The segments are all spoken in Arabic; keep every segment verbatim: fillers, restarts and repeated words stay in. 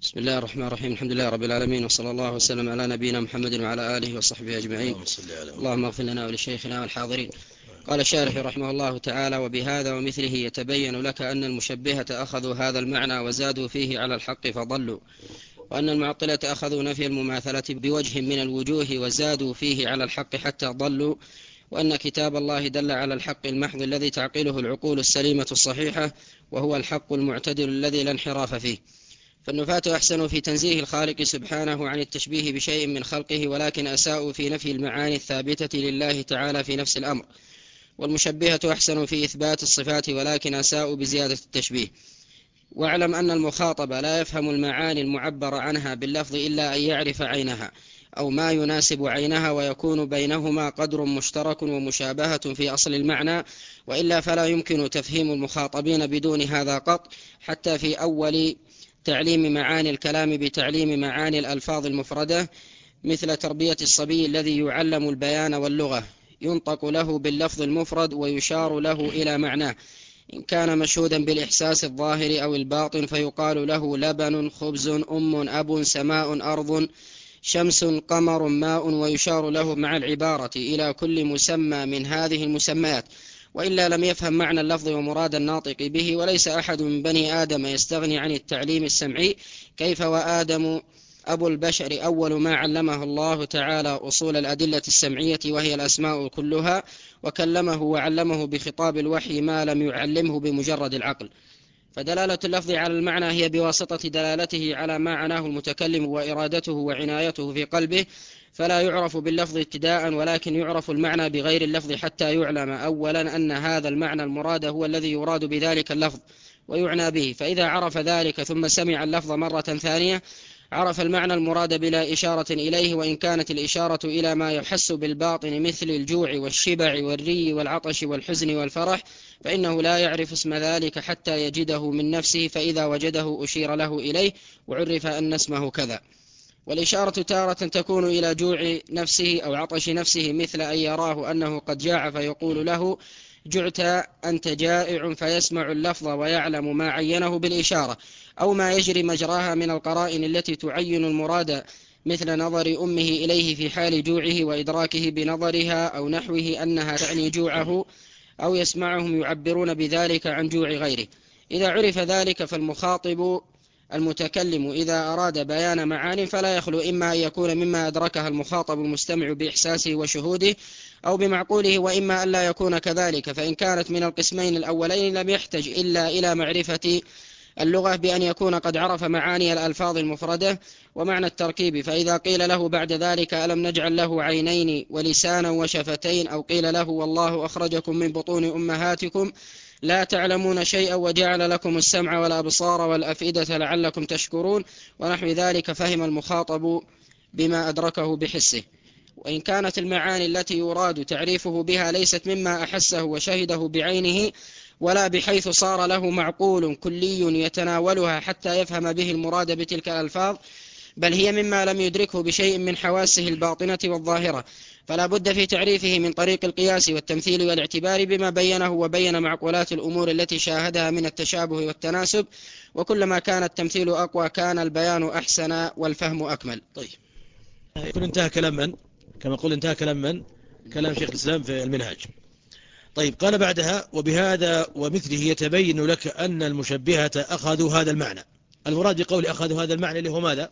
بسم الله الرحمن الرحيم. الحمد لله رب العالمين، وصلى الله وسلم على نبينا محمد وعلى آله وصحبه أجمعين. اللهم اغفر لنا ولشيخنا والحاضرين. قال الشارح رحمه الله تعالى: وبهذا ومثله يتبين لك أن المشبهة أخذوا هذا المعنى وزادوا فيه على الحق فضلوا، وأن المعطلة أخذوا نفي المماثلة بوجه من الوجوه وزادوا فيه على الحق حتى ضلوا، وأن كتاب الله دل على الحق المحض الذي تعقله العقول السليمة الصحيحة، وهو الحق المعتدل الذي لا انحراف فيه. فالنفاة أحسنوا في تنزيه الخالق سبحانه عن التشبيه بشيء من خلقه، ولكن أساءوا في نفي المعاني الثابتة لله تعالى في نفس الأمر. والمشبهة أحسنوا في إثبات الصفات، ولكن أساءوا بزيادة التشبيه. واعلم أن المخاطب لا يفهم المعاني المعبر عنها باللفظ إلا أن يعرف عينها أو ما يناسب عينها، ويكون بينهما قدر مشترك ومشابهة في أصل المعنى، وإلا فلا يمكن تفهيم المخاطبين بدون هذا قط، حتى في أول تعليم معاني الكلام بتعليم معاني الألفاظ المفردة، مثل تربية الصبي الذي يعلم البيان واللغة، ينطق له باللفظ المفرد ويشار له إلى معناه، إن كان مشهودا بالإحساس الظاهر أو الباطن فيقال له لبن، خبز، أم، أب، سماء، أرض، شمس، قمر، ماء، ويشار له مع العبارة إلى كل مسمى من هذه المسميات، وإلا لم يفهم معنى اللفظ ومراد الناطق به. وليس أحد من بني آدم يستغني عن التعليم السمعي، كيف وآدم أبو البشر أول ما علمه الله تعالى أصول الأدلة السمعية وهي الأسماء كلها، وكلمه وعلمه بخطاب الوحي ما لم يعلمه بمجرد العقل. فدلالة اللفظ على المعنى هي بواسطة دلالته على ما عناه المتكلم وإرادته وعنايته في قلبه، فلا يعرف باللفظ ابتداء، ولكن يعرف المعنى بغير اللفظ حتى يعلم أولا أن هذا المعنى المراد هو الذي يراد بذلك اللفظ ويعنى به. فإذا عرف ذلك ثم سمع اللفظ مرة ثانية عرف المعنى المراد بلا إشارة إليه، وإن كانت الإشارة إلى ما يحس بالباطن مثل الجوع والشبع والري والعطش والحزن والفرح، فإنه لا يعرف اسم ذلك حتى يجده من نفسه، فإذا وجده أشير له إليه وعرف أن اسمه كذا. والإشارة تارة تكون إلى جوع نفسه أو عطش نفسه، مثل أن يراه أنه قد جاع فيقول له جعت، أنت جائع، فيسمع اللفظ ويعلم ما عينه بالإشارة، أو ما يجري مجراها من القرائن التي تعين المراد، مثل نظر أمه إليه في حال جوعه وإدراكه بنظرها أو نحوه أنها تعني جوعه، أو يسمعهم يعبرون بذلك عن جوع غيره. إذا عرف ذلك فالمخاطب المتكلم إذا أراد بيان معان فلا يخلو إما أن يكون مما أدركها المخاطب المستمع بإحساسه وشهوده أو بمعقوله، وإما أن لا يكون كذلك. فإن كانت من القسمين الأولين لم يحتج إلا إلى معرفة اللغة بأن يكون قد عرف معاني الألفاظ المفردة ومعنى التركيب. فإذا قيل له بعد ذلك ألم نجعل له عينين ولسانا وشفتين، أو قيل له والله أخرجكم من بطون أمهاتكم لا تعلمون شيئا وجعل لكم السمع والأبصار والأفئدة لعلكم تشكرون، ونحو ذلك، فهم المخاطب بما أدركه بحسه. وإن كانت المعاني التي يراد تعريفه بها ليست مما أحسه وشهده بعينه، ولا بحيث صار له معقول كلي يتناولها حتى يفهم به المراد بتلك الألفاظ، بل هي مما لم يدركه بشيء من حواسه الباطنة والظاهرة، فلا بد في تعريفه من طريق القياس والتمثيل والاعتبار بما بينه وبين معقولات الأمور التي شاهدها من التشابه والتناسب، وكلما كان التمثيل أقوى كان البيان أحسن والفهم أكمل. طيب، يكون انتهى كلام من؟ كما قل انتهى كلام من؟ كلام شيخ الإسلام في المنهاج. طيب، قال بعدها: وبهذا ومثله يتبين لك أن المشبهة أخذوا هذا المعنى. المراد بقول أخذوا هذا المعنى اللي هو ماذا؟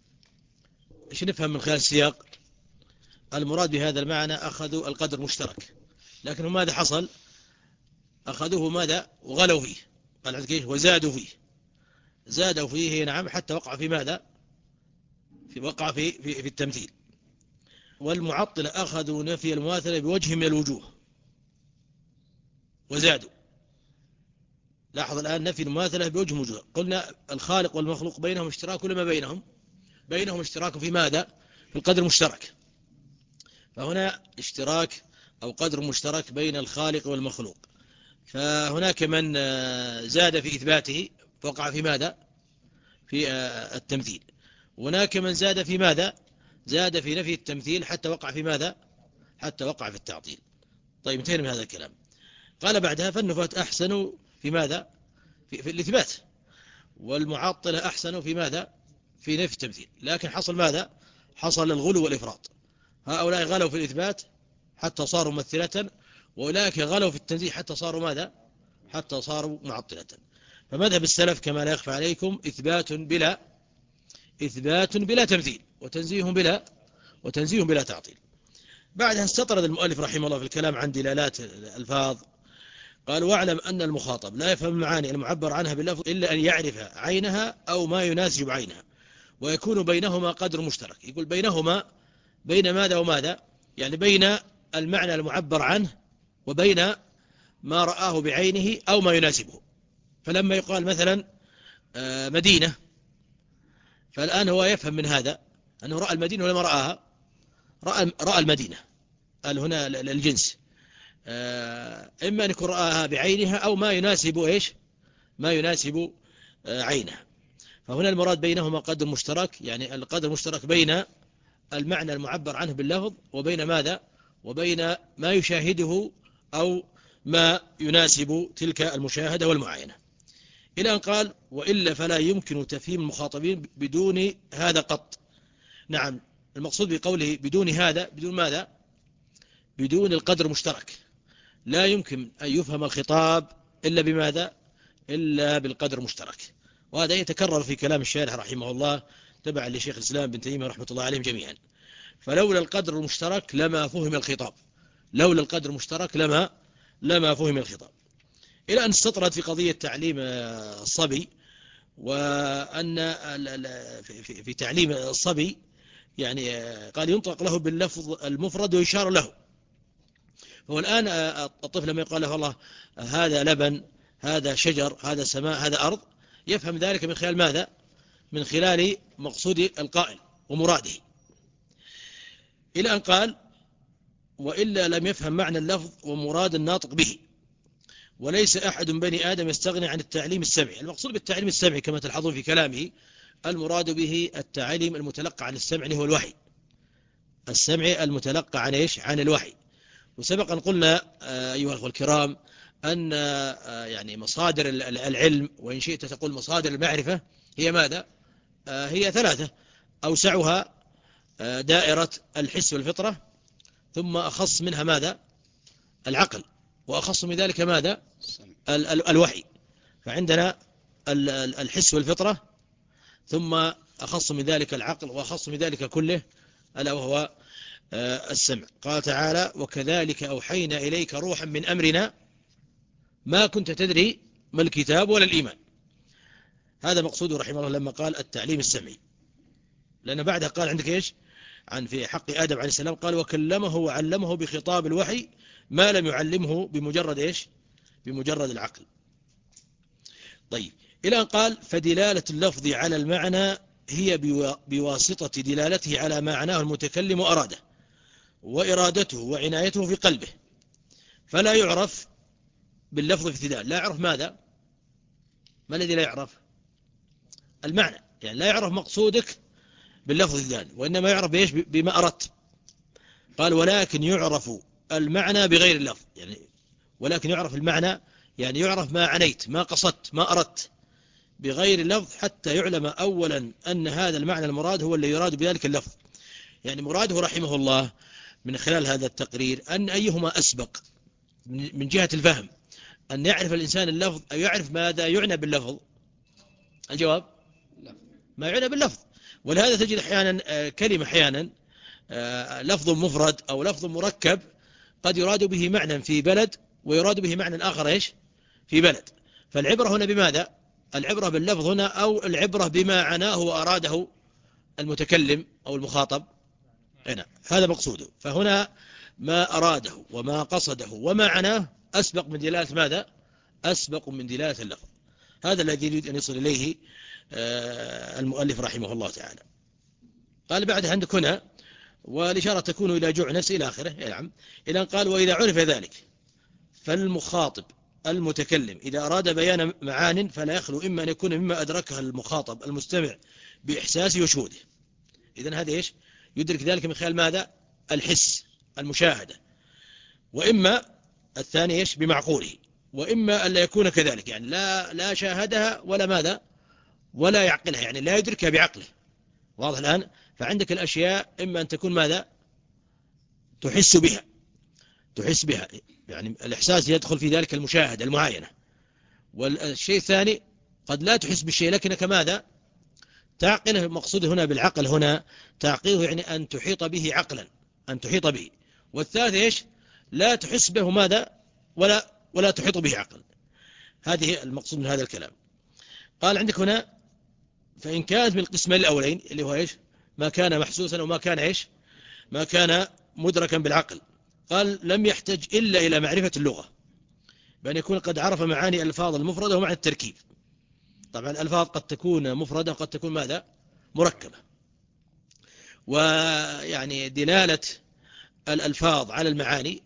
ايش نفهم من خلال السياق؟ المراد بهذا المعنى أخذوا القدر مشترك، لكن ماذا حصل؟ أخذوه ماذا؟ وغلوا فيه، قال عندك ايش؟ وزادوا فيه، زادوا فيه نعم، حتى وقع في ماذا؟ في وقع في, في, في التمثيل. والمعطلة أخذوا نفي المماثلة بوجه من الوجوه وزادوا. لاحظ الآن نفي المماثلة بوجه من الوجوه. قلنا الخالق والمخلوق بينهم اشتراك، ولا ما بينهم؟ بينهم اشتراك في ماذا؟ في القدر المشترك. فهنا اشتراك أو قدر مشترك بين الخالق والمخلوق، فهناك من زاد في إثباته فوقع في ماذا؟ في التمثيل. هناك من زاد في ماذا؟ زاد في نفي التمثيل حتى وقع في ماذا؟ حتى وقع في التعطيل. طيب، انتهينا من هذا الكلام. قال بعدها: فالنفاة أحسنوا في ماذا؟ في, في الإثبات، والمعطلة أحسنوا في ماذا؟ في نفي التمثيل، لكن حصل ماذا؟ حصل الغلو والإفراط. هؤلاء غلوا في الإثبات حتى صاروا ممثلة، وأولئك غلوا في التنزيه حتى صاروا ماذا؟ حتى صاروا معطلة. فمذهب السلف كما لا يخفى عليكم إثبات بلا إثبات بلا تمثيل، وتنزيه بلا وتنزيه بلا تعطيل. بعدها استطرد المؤلف رحمه الله في الكلام عن دلالات الألفاظ. قال: واعلم أن المخاطب لا يفهم المعاني المعبر عنها باللفظ إلا أن يعرف عينها أو ما يناسب عينها، ويكون بينهما قدر مشترك. يقول بينهما، بين ماذا وماذا؟ يعني بين المعنى المعبر عنه وبين ما رآه بعينه أو ما يناسبه. فلما يقال مثلا مدينة، فالآن هو يفهم من هذا أنه رأى المدينة ولا ما رآها؟ رأى, رأى المدينة. قال هنا الجنس، إما أن يكون رآها بعينها أو ما يناسب إيش؟ ما يناسب عينها. فهنا المراد بينهما قدر مشترك، يعني القدر المشترك بين المعنى المعبر عنه باللفظ وبين ماذا؟ وبين ما يشاهده أو ما يناسب تلك المشاهدة والمعاينة. إلى أن قال: وإلا فلا يمكن تفهيم المخاطبين بدون هذا قط. نعم، المقصود بقوله بدون هذا، بدون ماذا؟ بدون القدر المشترك. لا يمكن أن يفهم الخطاب إلا بماذا؟ إلا بالقدر المشترك. وهذا يتكرر في كلام الشارح رحمه الله تبعا لشيخ الإسلام بن تيمية رحمة الله عليهم جميعا. فلولا القدر المشترك لما فهم الخطاب، لولا القدر المشترك لما لما فهم الخطاب. إلى أن استطرد في قضية تعليم الصبي، وأن في تعليم الصبي يعني قال ينطق له باللفظ المفرد ويشار له. هو الآن الطفل لما يقال له والله هذا لبن، هذا شجر، هذا سماء، هذا أرض، يفهم ذلك من خلال ماذا؟ من خلال مقصود القائل ومراده. إلى أن قال: وإلا لم يفهم معنى اللفظ ومراد الناطق به، وليس أحد بني آدم يستغني عن التعليم السمعي. المقصود بالتعليم السمعي كما تلحظون في كلامه المراد به التعليم المتلقى عن السمع اللي هو الوحي، السمعي المتلقى عن إيش؟ عن الوحي. وسبقا قلنا أيها الأخوة الكرام أن يعني مصادر العلم، وإن شئت تقول مصادر المعرفة، هي ماذا؟ هي ثلاثة: أوسعها دائرة الحس والفطرة، ثم أخص منها ماذا؟ العقل، وأخص من ذلك ماذا؟ الوحي. فعندنا الحس والفطرة، ثم أخص من ذلك العقل، وأخص من ذلك كله ألا وهو السمع. قال تعالى: وكذلك أوحينا إليك روحا من أمرنا ما كنت تدري ما الكتاب ولا الإيمان. هذا مقصوده رحمه الله لما قال التعليم السمعي، لأن بعدها قال عندك إيش؟ عن في حق آدم عليه السلام قال: وكلمه وعلمه بخطاب الوحي ما لم يعلمه بمجرد إيش؟ بمجرد العقل. طيب، إلى أن قال: فدلالة اللفظ على المعنى هي بواسطة دلالته على معناه المتكلم وأراده، وإرادته وعنايته في قلبه. فلا يعرف باللفظ ابتداء. لا يعرف ماذا؟ ما الذي لا يعرف؟ المعنى. يعني لا يعرف مقصودك باللفظ الثاني، وإنما يعرف بإيش؟ بما أردت. قال: ولكن يعرف المعنى بغير اللفظ. يعني ولكن يعرف المعنى، يعني يعرف ما عنيت، ما قصدت، ما أردت بغير اللفظ، حتى يعلم أولا أن هذا المعنى المراد هو اللي يراد بذلك اللفظ. يعني مراده رحمه الله من خلال هذا التقرير أن أيهما أسبق من جهة الفهم، أن يعرف الإنسان اللفظ أو يعرف ماذا يعنى باللفظ. الجواب: ما يعنى باللفظ. ولهذا تجد أحيانا كلمة أحيانا لفظ مفرد أو لفظ مركب قد يراد به معنى في بلد ويراد به معنى آخر إيش؟ في بلد. فالعبرة هنا بماذا؟ العبرة باللفظ هنا، أو العبرة بما عناه وأراده المتكلم أو المخاطب هنا. هذا مقصوده. فهنا ما أراده وما قصده وما عناه أسبق من دلالة ماذا؟ أسبق من دلالة اللفظ. هذا الذي يريد أن يصل إليه المؤلف رحمه الله تعالى. قال بعد عندك هنا: والإشارة تكون إلى جعنس إلى آخره. نعم. إلى أن قال: وإذا عرف ذلك فالمخاطب المتكلم إذا أراد بيان معان فلا يخلو إما أن يكون مما أدركها المخاطب المستمع بإحساسه وشهوده. إذن هذا إيش؟ يدرك ذلك من خلال ماذا؟ الحس، المشاهدة. وإما الثاني إيش؟ بمعقوله. وإما أن لا يكون كذلك، يعني لا لا شاهدها ولا ماذا؟ ولا يعقلها، يعني لا يدركها بعقله، واضح الآن؟ فعندك الأشياء إما أن تكون ماذا؟ تحس بها، تحس بها، يعني الإحساس يدخل في ذلك المشاهدة المعاينة. والشيء الثاني قد لا تحس بالشيء لكنك ماذا؟ تعقله. مقصود هنا بالعقل هنا تعقيله يعني أن تحيط به عقلا، أن تحيط به. والثالث إيش؟ لا تحس به ماذا؟ ولا ولا تحيط به عقلا. هذه المقصود من هذا الكلام. قال عندك هنا فإن كانت من القسمين الأولين اللي هو إيش؟ ما كان محسوسا وما كان إيش؟ ما كان مدركا بالعقل. قال لم يحتج إلا إلى معرفة اللغة، بأن يكون قد عرف معاني الألفاظ المفردة ومعنى التركيب. طبعا الألفاظ قد تكون مفردة وقد تكون ماذا؟ مركبة. ويعني دلالة الألفاظ على المعاني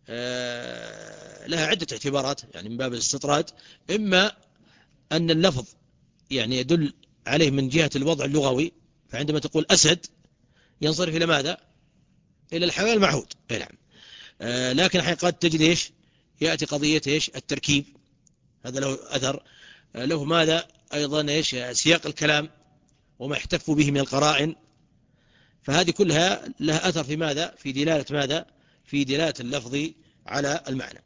لها عدة اعتبارات، يعني من باب الاستطراد. إما أن اللفظ يعني يدل عليه من جهة الوضع اللغوي، فعندما تقول أسد ينصرف إلى ماذا؟ إلى الحيوان المعهود. نعم. لكن حقيقة تجد إيش؟ يأتي قضية إيش؟ التركيب، هذا له أثر. له ماذا أيضا إيش؟ سياق الكلام وما يحتف به من القرائن. فهذه كلها لها أثر في ماذا؟ في دلالة ماذا؟ في دلالة اللفظ على المعنى.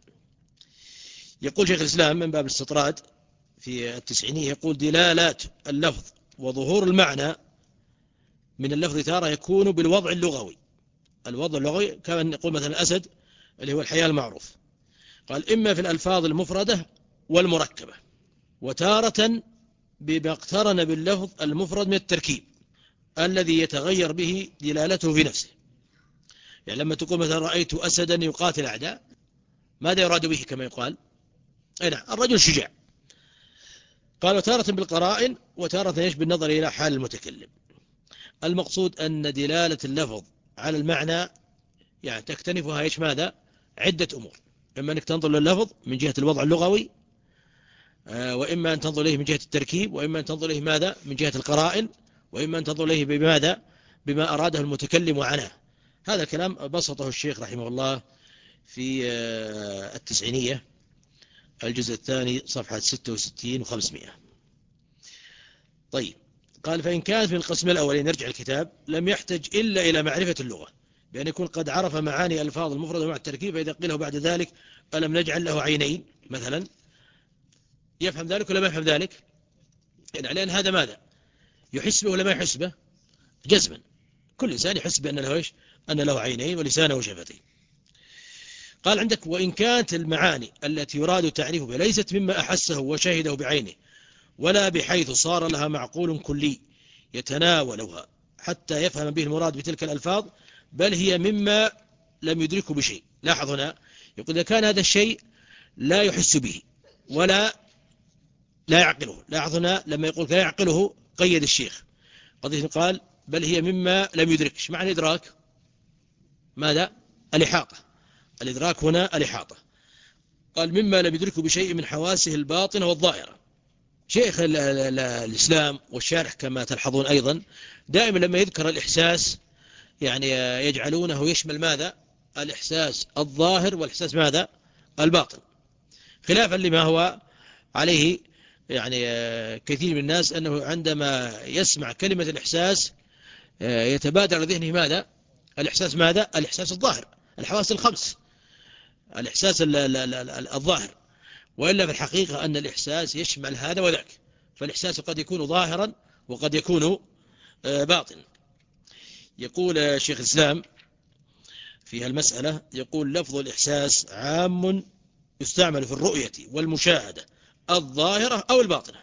يقول شيخ الإسلام من باب الاستطراد في التسعينية، يقول دلالات اللفظ وظهور المعنى من اللفظ تارة يكون بالوضع اللغوي. الوضع اللغوي كما نقول مثلا أسد اللي هو الحيوان المعروف. قال إما في الألفاظ المفردة والمركبة، وتارة بما اقترن باللفظ المفرد من التركيب الذي يتغير به دلالته في نفسه. يعني لما تقول مثلا رأيت أسدا يقاتل أعداء، ماذا يراد به كما يقال؟ أي نعم، الرجل شجاع. قال وتارة بالقرائن، وتارة يش بالنظر إلى حال المتكلم. المقصود أن دلالة اللفظ على المعنى يعني تكتنفها إيش ماذا؟ عدة أمور. إما أنك تنظر لللفظ من جهة الوضع اللغوي، وإما أن تنظر إليه من جهة التركيب، وإما أن تنظر إليه ماذا؟ من جهة القرائن، وإما أن تنظر إليه بماذا؟ بما أراده المتكلم وعناه. هذا الكلام بسطه الشيخ رحمه الله في التسعينية الجزء الثاني صفحة ستة وستين وخمسمائة. طيب، قال فإن كانت من القسم الأولي نرجع الكتاب لم يحتج إلا إلى معرفة اللغة، بأن يكون قد عرف معاني ألفاظ المفردة مع التركيب. فإذا قيل له بعد ذلك ألم نجعل له عينين مثلا، يفهم ذلك ولا ما يفهم ذلك؟ يعني لأن هذا ماذا؟ يحس به ولا ما يحس به؟ جزما كل إنسان يحس بأن له إيش؟ أن له عينين ولسانه وشفتين. قال عندك وإن كانت المعاني التي يراد تعريفه بها ليست مما أحسه وشهده بعينه، ولا بحيث صار لها معقول كلي يتناولها حتى يفهم به المراد بتلك الألفاظ، بل هي مما لم يدركه بشيء. لاحظ هنا يقول إذا كان هذا الشيء لا يحس به ولا لا يعقله. لاحظ هنا لما يقول لا يعقله قيد الشيخ قضية، قال بل هي مما لم يدركش. معنى الإدراك ماذا؟ الإحاطة. الإدراك هنا الإحاطة. قال مما لم يدركه بشيء من حواسه الباطنة والظاهرة. شيخ الإسلام والشارح كما تلحظون أيضا دائما لما يذكر الإحساس يعني يجعلونه يشمل ماذا؟ الإحساس الظاهر والإحساس ماذا؟ الباطن، خلافا لما هو عليه يعني كثير من الناس، أنه عندما يسمع كلمة الإحساس يتبادر لذهنه ماذا؟ الإحساس ماذا؟ الإحساس الظاهر، الحواس الخمس، الإحساس الظاهر. وإلا في الحقيقة أن الإحساس يشمل هذا وذاك، فالإحساس قد يكون ظاهرا وقد يكون باطن. يقول شيخ الإسلام في المسألة، يقول لفظ الإحساس عام يستعمل في الرؤية والمشاهدة الظاهرة أو الباطنة،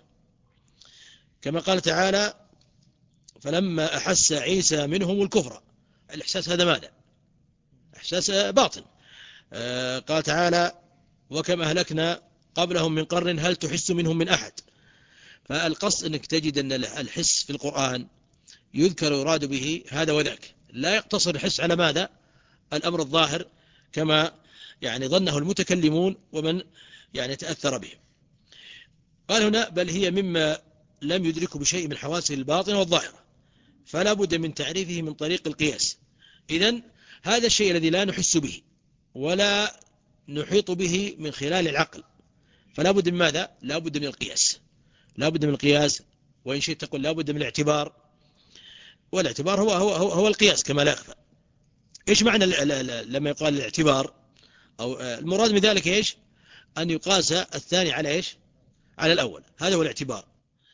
كما قال تعالى فلما أحس عيسى منهم الكفر. الإحساس هذا ماذا؟ إحساس باطن. قال تعالى وكم أهلكنا قبلهم من قرن هل تحس منهم من أحد. فالقصد أنك تجد أن الحس في القرآن يذكر يراد به هذا وذاك، لا يقتصر الحس على ماذا؟ الأمر الظاهر كما يعني ظنه المتكلمون ومن يعني تأثر به. قال هنا بل هي مما لم يدركه بشيء من حواسه الباطنة والظاهرة، فلا بد من تعريفه من طريق القياس. إذن هذا الشيء الذي لا نحس به ولا نحيط به من خلال العقل، فلا بد من ماذا؟ لا بد من القياس، لا بد من القياس، وإن شئت تقول لا بد من الاعتبار. والاعتبار هو, هو, هو, هو القياس كما لا يخفى. إيش معنى لما يقال الاعتبار؟ أو المراد من ذلك إيش؟ أن يقاس الثاني على إيش؟ على الأول، هذا هو الاعتبار.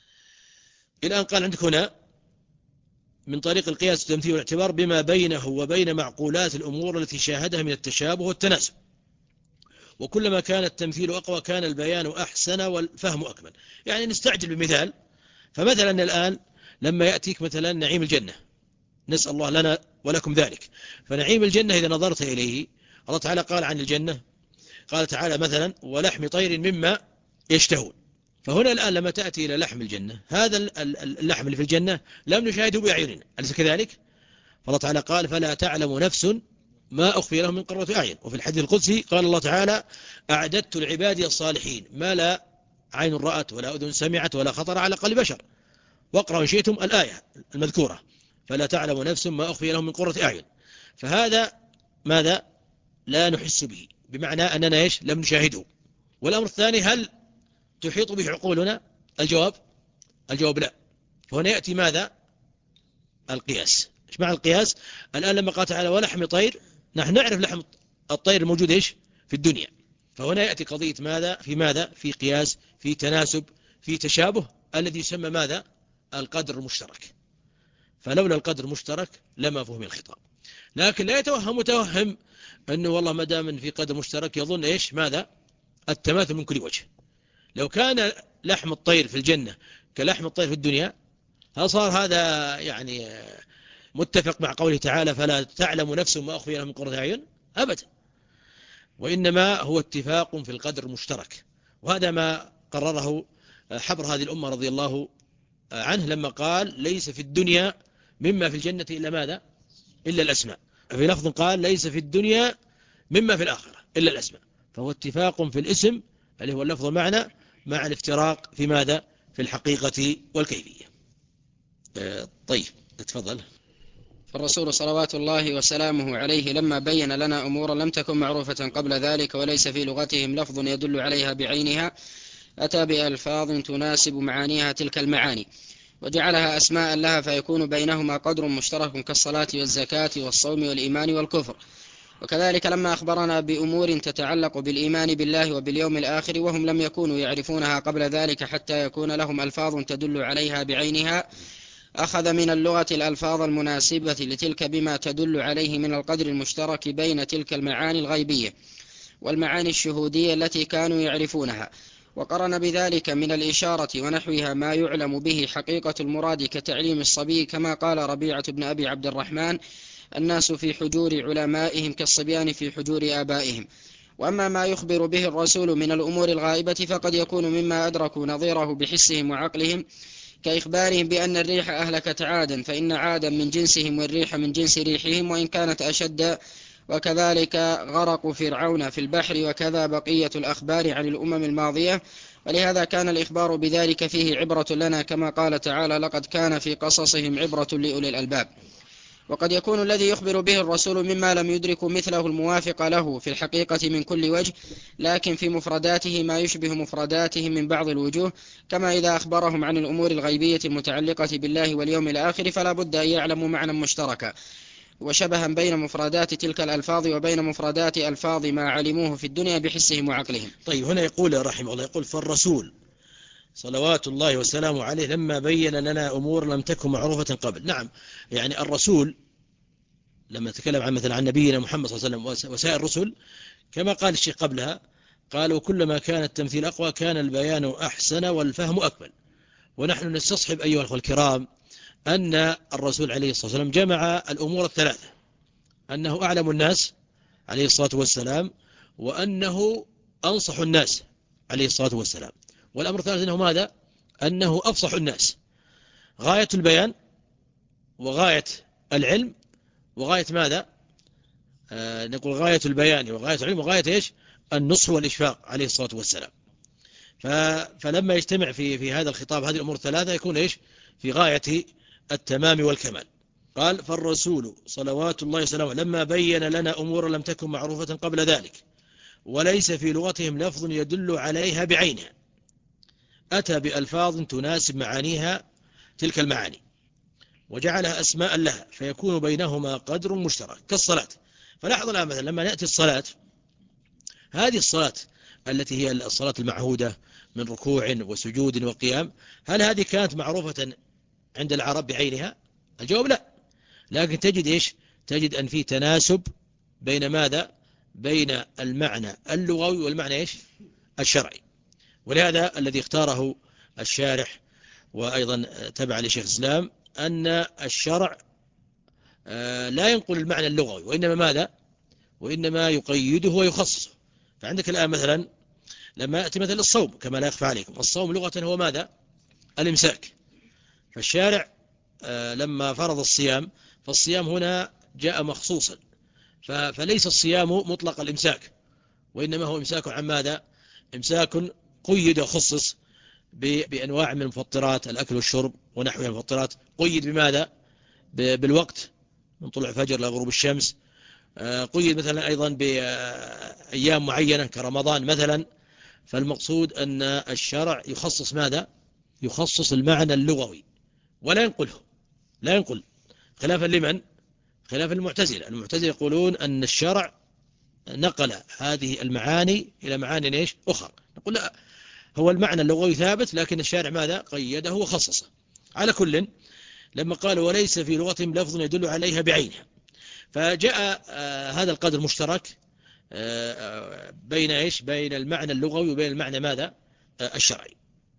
الآن قال عندك هنا من طريق القياس والتمثيل والاعتبار بما بينه وبين معقولات الأمور التي شاهدها من التشابه والتناسب، وكلما كان التمثيل أقوى كان البيان أحسن والفهم أكمل. يعني نستعجل بمثال، فمثلا الآن لما يأتيك مثلا نعيم الجنة، نسأل الله لنا ولكم ذلك، فنعيم الجنة إذا نظرت إليه الله تعالى قال عن الجنة، قال تعالى مثلا ولحم طير مما يشتهون. فهنا الآن لما تأتي إلى لحم الجنة، هذا اللحم اللي في الجنة لم نشاهده بأعيننا، أليس كذلك؟ فالله تعالى قال فلا تعلم نفس ما أخفي لهم من قرة أعين. وفي الحديث القدسي قال الله تعالى أعددت لعبادي الصالحين ما لا عين رأت ولا أذن سمعت ولا خطر على قلب بشر. واقرأوا إن شئتم الآية المذكورة فلا تعلم نفس ما أخفي لهم من قرة أعين. فهذا ماذا؟ لا نحس به، بمعنى أننا إيش؟ لم نشاهده. والأمر الثاني هل تحيط به عقولنا؟ الجواب الجواب لا. فهنا يأتي ماذا؟ القياس. إيش معنى القياس؟ الآن لما قال تعالى ولحم طير، نحن نعرف لحم الطير الموجود إيش؟ في الدنيا. فهنا يأتي قضية ماذا؟ في ماذا؟ في قياس، في تناسب، في تشابه، الذي يسمى ماذا؟ القدر المشترك. فلولا القدر المشترك لما فهم الخطاب. لكن لا يتوهم متوهم أنه والله ما دام في قدر مشترك يظن إيش؟ ماذا؟ التماثل من كل وجه. لو كان لحم الطير في الجنة كلحم الطير في الدنيا، هل صار هذا يعني متفق مع قوله تعالى فلا تعلم نفس ما أخفي لهم من قرة أعين؟ أبدا. وإنما هو اتفاق في القدر المشترك، وهذا ما قرره حبر هذه الأمة رضي الله عنه لما قال ليس في الدنيا مما في الجنة إلا ماذا؟ إلا الأسماء. في لفظ قال ليس في الدنيا مما في الآخرة إلا الأسماء. فهو اتفاق في الاسم اللي هو اللفظ المعنى مع الافتراق في ماذا؟ في الحقيقة والكيفية. طيب تفضل. فالرسول صلوات الله وسلامه عليه لما بين لنا أمورا لم تكن معروفة قبل ذلك وليس في لغتهم لفظ يدل عليها بعينها، أتى بألفاظ تناسب معانيها تلك المعاني وجعلها أسماء لها، فيكون بينهما قدر مشترك كالصلاة والزكاة والصوم والإيمان والكفر. وكذلك لما أخبرنا بأمور تتعلق بالإيمان بالله وباليوم الآخر وهم لم يكونوا يعرفونها قبل ذلك حتى يكون لهم ألفاظ تدل عليها بعينها، أخذ من اللغة الألفاظ المناسبة لتلك بما تدل عليه من القدر المشترك بين تلك المعاني الغيبية والمعاني الشهودية التي كانوا يعرفونها، وقرن بذلك من الإشارة ونحوها ما يعلم به حقيقة المراد كتعليم الصبي، كما قال ربيعة بن أبي عبد الرحمن الناس في حجور علمائهم كالصبيان في حجور آبائهم. وأما ما يخبر به الرسول من الأمور الغائبة فقد يكون مما أدركوا نظيره بحسهم وعقلهم، كإخبارهم بأن الريح أهلكت عادا فإن عادا من جنسهم والريح من جنس ريحهم وإن كانت أشد، وكذلك غرق فرعون في البحر، وكذا بقية الأخبار عن الأمم الماضية. ولهذا كان الإخبار بذلك فيه عبرة لنا، كما قال تعالى لقد كان في قصصهم عبرة لأولي الألباب. وقد يكون الذي يخبر به الرسول مما لم يدركوا مثله الموافق له في الحقيقة من كل وجه، لكن في مفرداته ما يشبه مفرداتهم من بعض الوجوه، كما إذا أخبرهم عن الأمور الغيبية المتعلقة بالله واليوم الآخر فلا بد أن يعلموا معنى مشتركا وشبها بين مفردات تلك الألفاظ وبين مفردات ألفاظ ما علموه في الدنيا بحسهم وعقلهم. طيب هنا يقول رحمه الله، يقول فالرسول صلوات الله وسلامه عليه لما بين لنا أمور لم تكن معروفة قبل. نعم، يعني الرسول لما تكلم عن مثلا عن نبينا محمد صلى الله عليه وسلم وسائر الرسل كما قال الشيخ قبلها، قال وكلما كان التمثيل أقوى كان البيان أحسن والفهم أكمل. ونحن نستصحب أيها الأخوة الكرام أن الرسول عليه الصلاة والسلام جمع الأمور الثلاثة، أنه أعلم الناس عليه الصلاة والسلام، وأنه أنصح الناس عليه الصلاة والسلام، والأمر الثالث أنه ماذا؟ أنه أفصح الناس. غاية البيان وغاية العلم وغاية ماذا؟ آه نقول غاية البيان وغاية العلم وغاية إيش؟ النصح والإشفاق عليه الصلاة والسلام. فلما يجتمع في في هذا الخطاب هذه الأمور الثلاثة يكون إيش؟ في غاية التمام والكمال. قال فالرسول صلوات الله وسلامه لما بين لنا أمور لم تكن معروفة قبل ذلك وليس في لغتهم لفظ يدل عليها بعينها، أتى بألفاظ تناسب معانيها تلك المعاني. وجعلها أسماء لها فيكون بينهما قدر مشترك كالصلاة. فلاحظ الآن مثلا لما نأتي الصلاة، هذه الصلاة التي هي الصلاة المعهودة من ركوع وسجود وقيام، هل هذه كانت معروفة عند العرب بعينها؟ الجواب لا، لكن تجد إيش؟ تجد أن في تناسب بين ماذا؟ بين المعنى اللغوي والمعنى إيش؟ الشرعي. ولهذا الذي اختاره الشارح وأيضا تبع لشيخ الإسلام أن الشرع لا ينقل المعنى اللغوي، وإنما ماذا؟ وإنما يقيده ويخصصه. فعندك الآن مثلا لما يأتي مثلا الصوم، كما لا يخفى عليكم، الصوم لغة هو ماذا؟ الإمساك. فالشارع لما فرض الصيام، فالصيام هنا جاء مخصوصا، فليس الصيام مطلق الإمساك، وإنما هو إمساك عن ماذا؟ إمساك قيد وخصص بأنواع من المفطرات، الأكل والشرب ونحوها من المفطرات، قيد بماذا؟ بالوقت من طلوع الفجر لغروب الشمس، قيد مثلا أيضا بأيام معينة كرمضان مثلا. فالمقصود أن الشرع يخصص ماذا؟ يخصص المعنى اللغوي ولا ينقله، لا ينقل، خلافا لمن؟ خلافا المعتزلة. المعتزلة يقولون أن الشرع نقل هذه المعاني إلى معاني إيش؟ أخرى. نقول لا، هو المعنى اللغوي ثابت، لكن الشارع ماذا؟ قيده وخصصه. على كل، لما قال وليس في لغتهم لفظ يدل عليها بعينها، فجاء آه هذا القدر مشترك آه بين إيش؟ بين المعنى اللغوي وبين المعنى ماذا؟ آه الشرعي.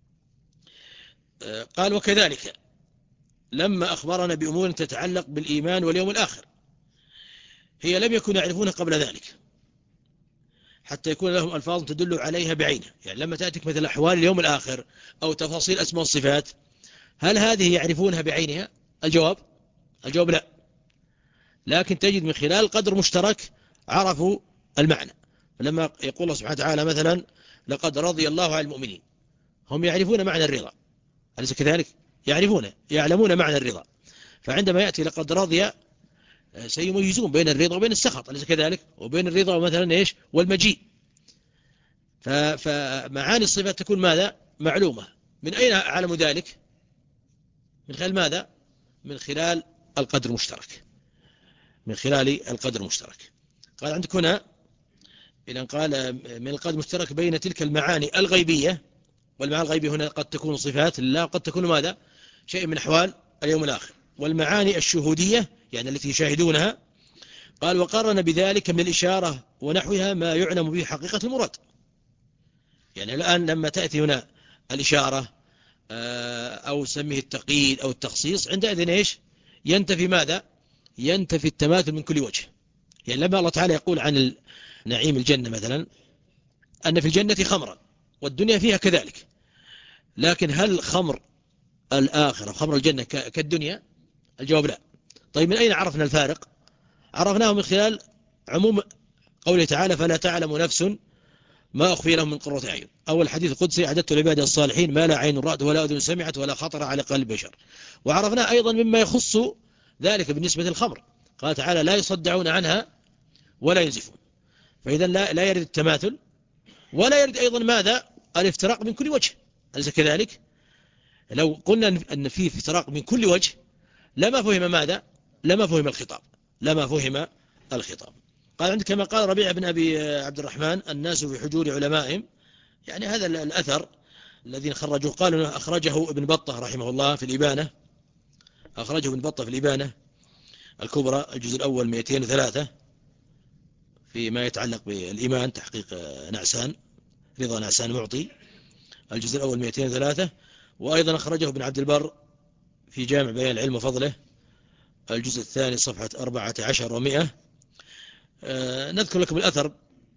آه قال وكذلك لما أخبرنا بأمور تتعلق بالإيمان واليوم الآخر، هي لم يكن يعرفونها قبل ذلك حتى يكون لهم ألفاظ تدل عليها بعينها. يعني لما تأتيك مثل أحوال اليوم الآخر أو تفاصيل أسماء الصفات، هل هذه يعرفونها بعينها؟ الجواب الجواب لا، لكن تجد من خلال قدر مشترك عرفوا المعنى. لما يقول الله سبحانه وتعالى مثلا لقد رضي الله عن المؤمنين، هم يعرفون معنى الرضا، أليس كذلك؟ يعرفون يعلمون معنى الرضا. فعندما يأتي لقد رضي سيميزون بين الرضا وبين السخط، أليس كذلك؟ وبين الرضا مثلا إيش؟ والمجيء. فمعاني الصفات تكون ماذا؟ معلومة. من أين أعلم ذلك؟ من خلال ماذا؟ من خلال القدر المشترك، من خلال القدر المشترك. قال عندك هنا إذن قال من القدر المشترك بين تلك المعاني الغيبية، والمعاني الغيبية هنا قد تكون صفات لله، قد تكون ماذا؟ شيء من أحوال اليوم الآخر. والمعاني الشهودية يعني التي يشاهدونها، قال وقرن بذلك من الإشارة ونحوها ما يعلم به حقيقة المراد. يعني الآن لما تأتي هنا الإشارة أو سميه التقييد أو التخصيص، عندئذ إيش؟ ينتفي ماذا؟ ينتفي التماثل من كل وجه. يعني لما الله تعالى يقول عن نعيم الجنة مثلا أن في الجنة خمرا والدنيا فيها كذلك، لكن هل خمر الآخرة خمر الجنة كالدنيا؟ الجواب لا. طيب من أين عرفنا الفارق؟ عرفناه من خلال عموم قوله تعالى فلا تعلم نفس ما أخفي لهم من قرة أعين. أول حديث قدسي أعددت لعبادي الصالحين ما لا عين رأت ولا أذن سمعت ولا خطر على قلب بشر. وعرفنا أيضا مما يخص ذلك بالنسبة للخمر، قال تعالى لا يصدعون عنها ولا ينزفون. فإذا لا, لا يرد التماثل ولا يرد أيضا ماذا؟ الافتراق من كل وجه، أليس كذلك؟ لو قلنا أن فيه افتراق من كل وجه لما فهم ماذا؟ لما فهم الخطاب، لما فهم الخطاب. قال عندك كما قال ربيع بن أبي عبد الرحمن الناس في حجور علمائهم، يعني هذا الأثر الذين خرجوه قالوا أخرجه ابن بطة رحمه الله في الإبانة، أخرجه ابن بطة في الإبانة الكبرى الجزء الأول مئتين وثلاثة فيما يتعلق بالإيمان تحقيق نعسان رضا نعسان معطي، الجزء الأول مئتين وثلاثة. وأيضا أخرجه ابن عبد البر في جامع بيان العلم وفضله الجزء الثاني صفحة أربعة عشر ومئة. آه نذكر لكم الأثر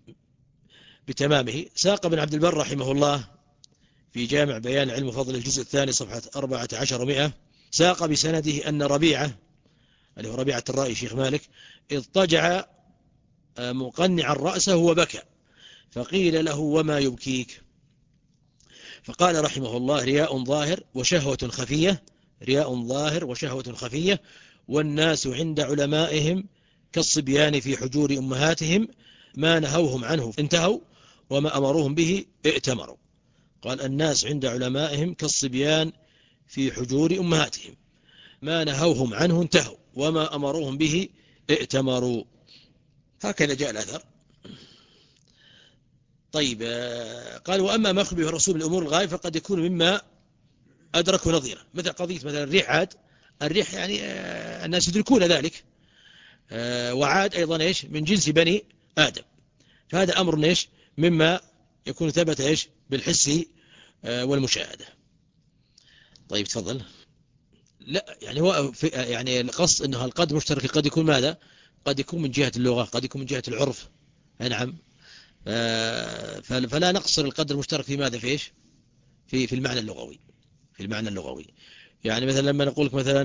بتمامه. ساق ابن عبد البر رحمه الله في جامع بيان العلم وفضله الجزء الثاني صفحة أربعة عشر ومئة، ساق بسنده أن ربيعة اللي هو ربيعة الرائي شيخ مالك اضطجع مقنعا رأسه وبكى، فقيل له وما يبكيك؟ فقال رحمه الله رياء ظاهر وشهوة خفية، رياء ظاهر وشهوة خفية، والناس عند علمائهم كالصبيان في حجور أمهاتهم ما نهوهم عنه انتهوا وما أمروهم به ائتمروا. قال الناس عند علمائهم كالصبيان في حجور أمهاتهم، ما نهوهم عنه انتهوا وما أمروهم به ائتمروا. هكذا جاء الأثر. طيب قال وأما ما أخبره الرسول من الأمور الغائب فقد يكون مما أدركوا نظيره، مثل قضية مثلا الريح. عاد الريح يعني الناس يدركون ذلك، وعاد أيضا إيش من جنس بني آدم، فهذا أمر إيش مما يكون ثبت إيش بالحس والمشاهدة. طيب تفضل. لا يعني هو يعني القصد أنه القدر مشترك قد يكون ماذا؟ قد يكون من جهة اللغة، قد يكون من جهة العرف. نعم. فلا نقصر القدر المشترك في ماذا؟ في إيش؟ في في المعنى اللغوي، في المعنى اللغوي. يعني مثلا لما نقول لك مثلا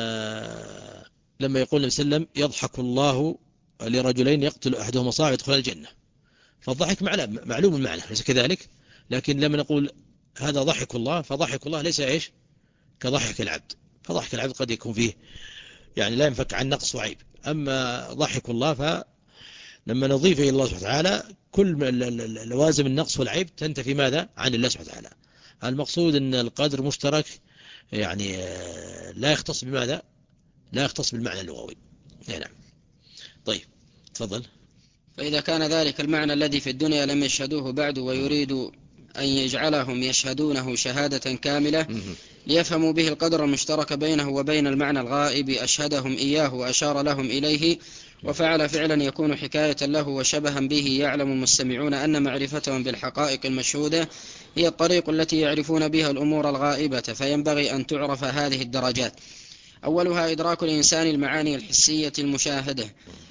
لما يقول النبي صلى الله عليه وسلم يضحك الله لرجلين يقتل أحدهما صاحبه يدخل الجنة، فالضحك معلوم المعنى ليس كذلك، لكن لما نقول هذا ضحك الله فضحك الله ليس إيش كضحك العبد، فضحك العبد قد يكون فيه يعني لا ينفك عن نقص وعيب. أما ضحك الله فلما نضيف إلى الله سبحانه وتعالى كل لوازم النقص والعيب تنتفي ماذا عن الله سبحانه وتعالى. المقصود أن القدر مشترك يعني لا يختص بماذا؟ لا يختص بالمعنى اللغوي. نعم. طيب تفضل. فإذا كان ذلك المعنى الذي في الدنيا لم يشهدوه بعد ويريد أن يجعلهم يشهدونه شهادة كاملة ليفهموا به القدر المشترك بينه وبين المعنى الغائب أشهدهم إياه وأشار لهم إليه وفعل فعلا يكون حكاية له وشبها به، يعلم المستمعون أن معرفتهم بالحقائق المشهودة هي الطريق التي يعرفون بها الأمور الغائبة، فينبغي أن تعرف هذه الدرجات: أولها إدراك الإنسان المعاني الحسية المشاهدة،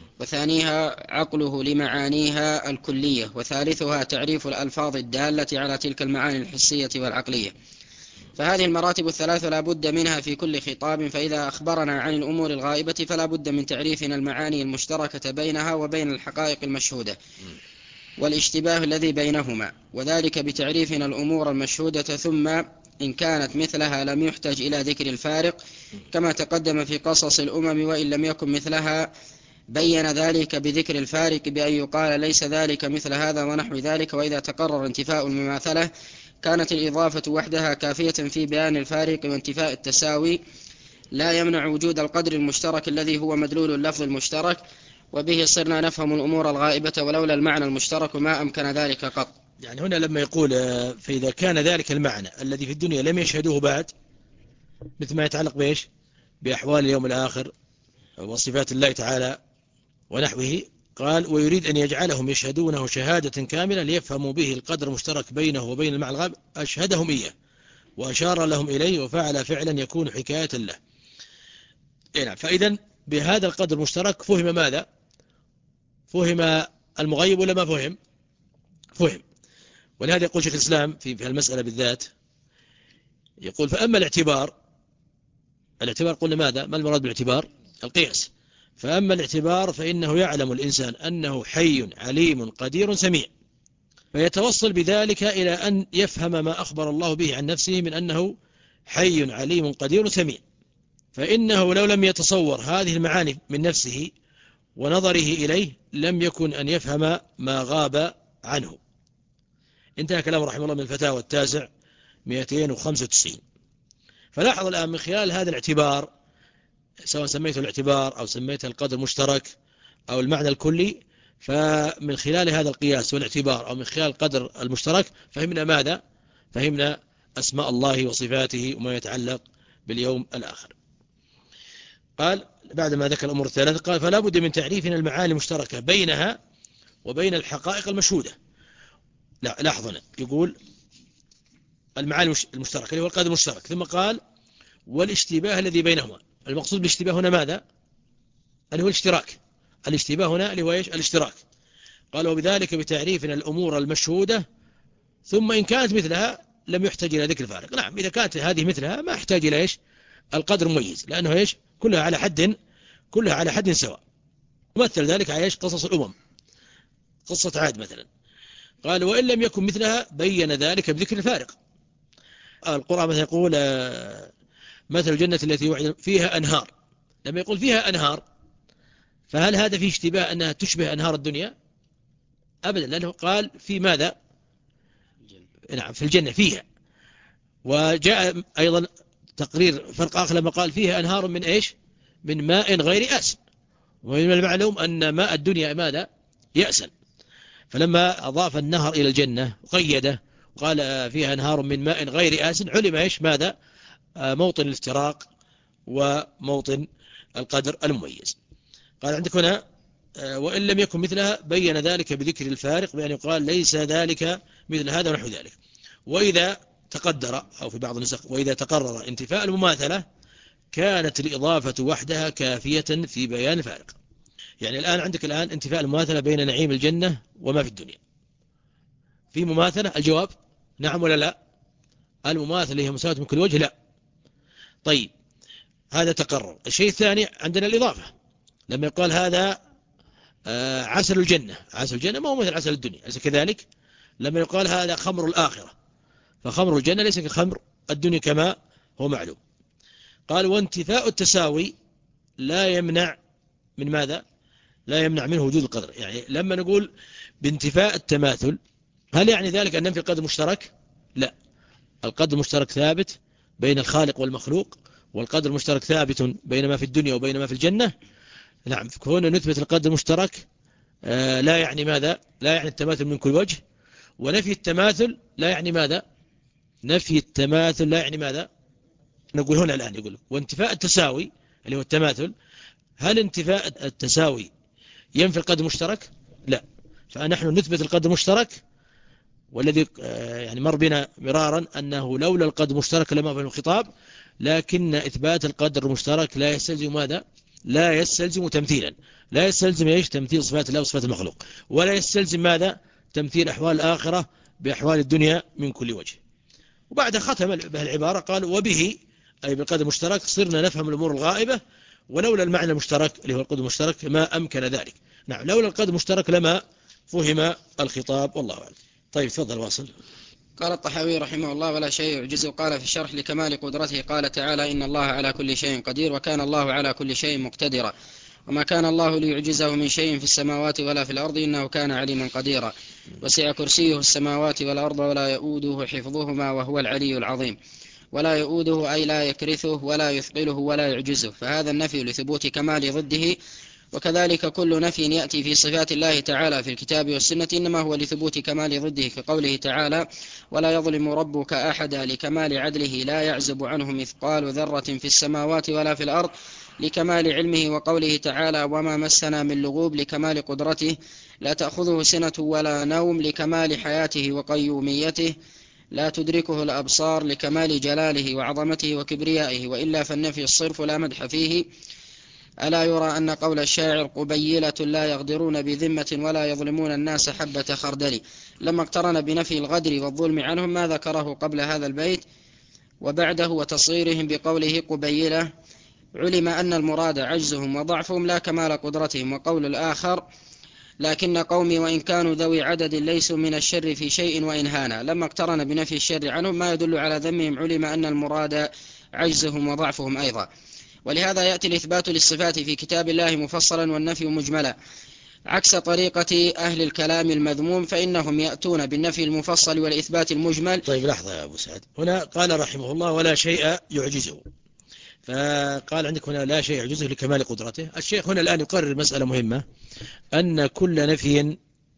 وثانيها عقله لمعانيها الكلية، وثالثها تعريف الألفاظ الدالة على تلك المعاني الحسية والعقلية. فهذه المراتب الثلاث لا بد منها في كل خطاب، فإذا أخبرنا عن الأمور الغائبة فلا بد من تعريفنا المعاني المشتركة بينها وبين الحقائق المشهودة والاشتباه الذي بينهما، وذلك بتعريفنا الأمور المشهودة، ثم إن كانت مثلها لم يحتج إلى ذكر الفارق كما تقدم في قصص الأمم، وإن لم يكن مثلها بين ذلك بذكر الفارق بأن يقال ليس ذلك مثل هذا ونحو ذلك. وإذا تقرر انتفاء المماثلة كانت الإضافة وحدها كافية في بيان الفارق، وانتفاء التساوي لا يمنع وجود القدر المشترك الذي هو مدلول اللفظ المشترك، وبه صرنا نفهم الأمور الغائبة، ولولا المعنى المشترك ما أمكن ذلك قط. يعني هنا لما يقول فإذا كان ذلك المعنى الذي في الدنيا لم يشهدوه بعد، مثل ما يتعلق بإيش بأحوال اليوم الآخر وصفات الله تعالى ونحوه، قال ويريد أن يجعلهم يشهدونه شهادة كاملة ليفهموا به القدر المشترك بينه وبين المعنى الغائب أشهدهم إياه وأشار لهم إليه وفعل فعلا يكون حكاية له. نعم. فإذا بهذا القدر المشترك فهم ماذا؟ فهم المغيب ولا ما فهم؟ فهم. ولهذا يقول شيخ الإسلام في المسألة بالذات، يقول فأما الاعتبار، الاعتبار قلنا ماذا؟ ما المراد بالاعتبار؟ القياس. فأما الاعتبار فإنه يعلم الإنسان أنه حي عليم قدير سميع، فيتوصل بذلك إلى أن يفهم ما أخبر الله به عن نفسه من أنه حي عليم قدير سميع، فإنه لو لم يتصور هذه المعاني من نفسه ونظره إليه لم يكن أن يفهم ما غاب عنه. انتهى كلام رحمه الله من الفتاوى التاسع مئتين وخمسة وتسعين. فلاحظ الآن من خلال هذا الاعتبار، سواء سميته الاعتبار أو سميته القدر المشترك أو المعنى الكلي، فمن خلال هذا القياس والاعتبار أو من خلال القدر المشترك فهمنا ماذا؟ فهمنا أسماء الله وصفاته وما يتعلق باليوم الآخر. قال بعدما ذكر الأمور الثلاثة قال فلا بد من تعريفنا المعاني المشتركة بينها وبين الحقائق المشهودة. لا لاحظنا يقول المعاني المشتركة اللي هو القدر المشترك، ثم قال والاشتباه الذي بينهما. المقصود بالاشتباه هنا ماذا؟ اللي هو الاشتراك. الاشتباه هنا اللي هو ايش؟ الاشتراك. قال وبذلك بتعريفنا الأمور المشهودة، ثم إن كانت مثلها لم يحتاج إلى ذكر الفارق. نعم إذا كانت هذه مثلها ما يحتاج إلى ايش؟ القدر مميز، لأنه ايش؟ كلها على حد كلها على حد سواء. مثل ذلك على ايش؟ قصص الأمم، قصة عاد مثلا. قال وإن لم يكن مثلها بين ذلك بذكر الفارق. القرآن مثلا يقول مثل الجنة التي وعد فيها أنهار، لما يقول فيها أنهار فهل هذا فيه اشتباه أنها تشبه أنهار الدنيا؟ أبدا، لأنه قال في ماذا؟ نعم في الجنة فيها. وجاء أيضا تقرير فرق آخر لما قال فيها أنهار من إيش؟ من ماء غير آسن، ومن المعلوم أن ماء الدنيا ماذا؟ يأسن. فلما أضاف النهر إلى الجنة وقيده وقال فيها أنهار من ماء غير آسن، علم إيش؟ ماذا؟ موطن الافتراق وموطن القدر المميز. قال عندك هنا وإن لم يكن مثلها بين ذلك بذكر الفارق، بأن يقال ليس ذلك مثل هذا ونحو ذلك. وإذا تقدر، أو في بعض النسخ وإذا تقرر انتفاء المماثلة كانت الإضافة وحدها كافية في بيان الفارق. يعني الآن عندك الآن انتفاء المماثلة بين نعيم الجنة وما في الدنيا، في مماثلة؟ الجواب نعم ولا لا؟ المماثلة هي مساواة من كل وجه؟ لا. طيب هذا تقرر. الشيء الثاني عندنا الإضافة، لما يقال هذا عسل الجنة، عسل الجنة ما هو مثل عسل الدنيا، أليس كذلك؟ لما يقال هذا خمر الآخرة، فخمر الجنة ليس كخمر الدنيا كما هو معلوم. قال وانتفاء التساوي لا يمنع من ماذا؟ لا يمنع منه وجود القدر. يعني لما نقول بانتفاء التماثل، هل يعني ذلك أن ننفي القدر المشترك؟ لا، القدر المشترك ثابت بين الخالق والمخلوق، والقدر المشترك ثابت بين ما في الدنيا وبين ما في الجنة. نعم، كون نثبت القدر المشترك آه لا يعني ماذا؟ لا يعني التماثل من كل وجه. ونفي التماثل لا يعني ماذا؟ نفي التماثل لا يعني ماذا؟ نقول هنا الآن يقول وانتفاء التساوي اللي هو التماثل، هل انتفاء التساوي ينفي القدر المشترك؟ لا، فنحن نثبت القدر المشترك، والذي يعني مر بنا مرارا أنه لولا القدر المشترك لما في الخطاب، لكن إثبات القدر المشترك لا يستلزم ماذا؟ لا يستلزم تمثيلا، لا يستلزم ايش؟ تمثيل صفات الله وصفات المخلوق، ولا يستلزم ماذا؟ تمثيل أحوال الآخرة بأحوال الدنيا من كل وجه. وبعد ختم العبارة قال وبه، أي بالقدر المشترك، صرنا نفهم الأمور الغائبة، ولولا المعنى المشترك اللي هو القدر المشترك ما أمكن ذلك. نعم، لولا القدر المشترك لما فهم الخطاب، والله أعلم. طيب تفضل واصل. قال الطحاوي رحمه الله ولا شيء يعجزه. قال في الشرح لكمال قدرته قال تعالى إن الله على كل شيء قدير وكان الله على كل شيء مقتدرا وما كان الله ليعجزه من شيء في السماوات ولا في الأرض إنه كان عليما قديرا وسع كرسيه السماوات والأرض ولا يؤوده حفظهما وهو العلي العظيم. ولا يؤوده أي لا يكرثه ولا يثقله ولا يعجزه، فهذا النفي لثبوت كمال ضده. وكذلك كل نفي يأتي في صفات الله تعالى في الكتاب والسنة إنما هو لثبوت كمال ضده، كقوله تعالى ولا يظلم ربك أحدا لكمال عدله لا يعزب عنه مثقال ذرة في السماوات ولا في الأرض لكمال علمه. وقوله تعالى وما مسنا من لغوب لكمال قدرته لا تأخذه سنة ولا نوم لكمال حياته وقيوميته لا تدركه الأبصار لكمال جلاله وعظمته وكبريائه. وإلا فالنفي الصرف لا مدح فيه. ألا يرى أن قول الشاعر قبيلة لا يغدرون بذمة ولا يظلمون الناس حبة خردل لما اقترن بنفي الغدر والظلم عنهم ما ذكره قبل هذا البيت وبعده وتصغيرهم بقوله قبيلة، علم أن المراد عجزهم وضعفهم لا كمال قدرتهم. وقول الآخر لكن قومي وإن كانوا ذوي عدد ليسوا من الشر في شيء وإن هانا لما اقترن بنفي الشر عنهم ما يدل على ذمهم علم أن المراد عجزهم وضعفهم أيضا. ولهذا يأتي الإثبات للصفات في كتاب الله مفصلا والنفي مجملا عكس طريقة أهل الكلام المذموم فإنهم يأتون بالنفي المفصل والإثبات المجمل. طيب لحظة يا أبو سعد، هنا قال رحمه الله ولا شيء يعجزه، فقال عندك هنا لا شيء يعجزه لكمال قدرته. الشيخ هنا الآن يقرر مسألة مهمة، أن كل نفي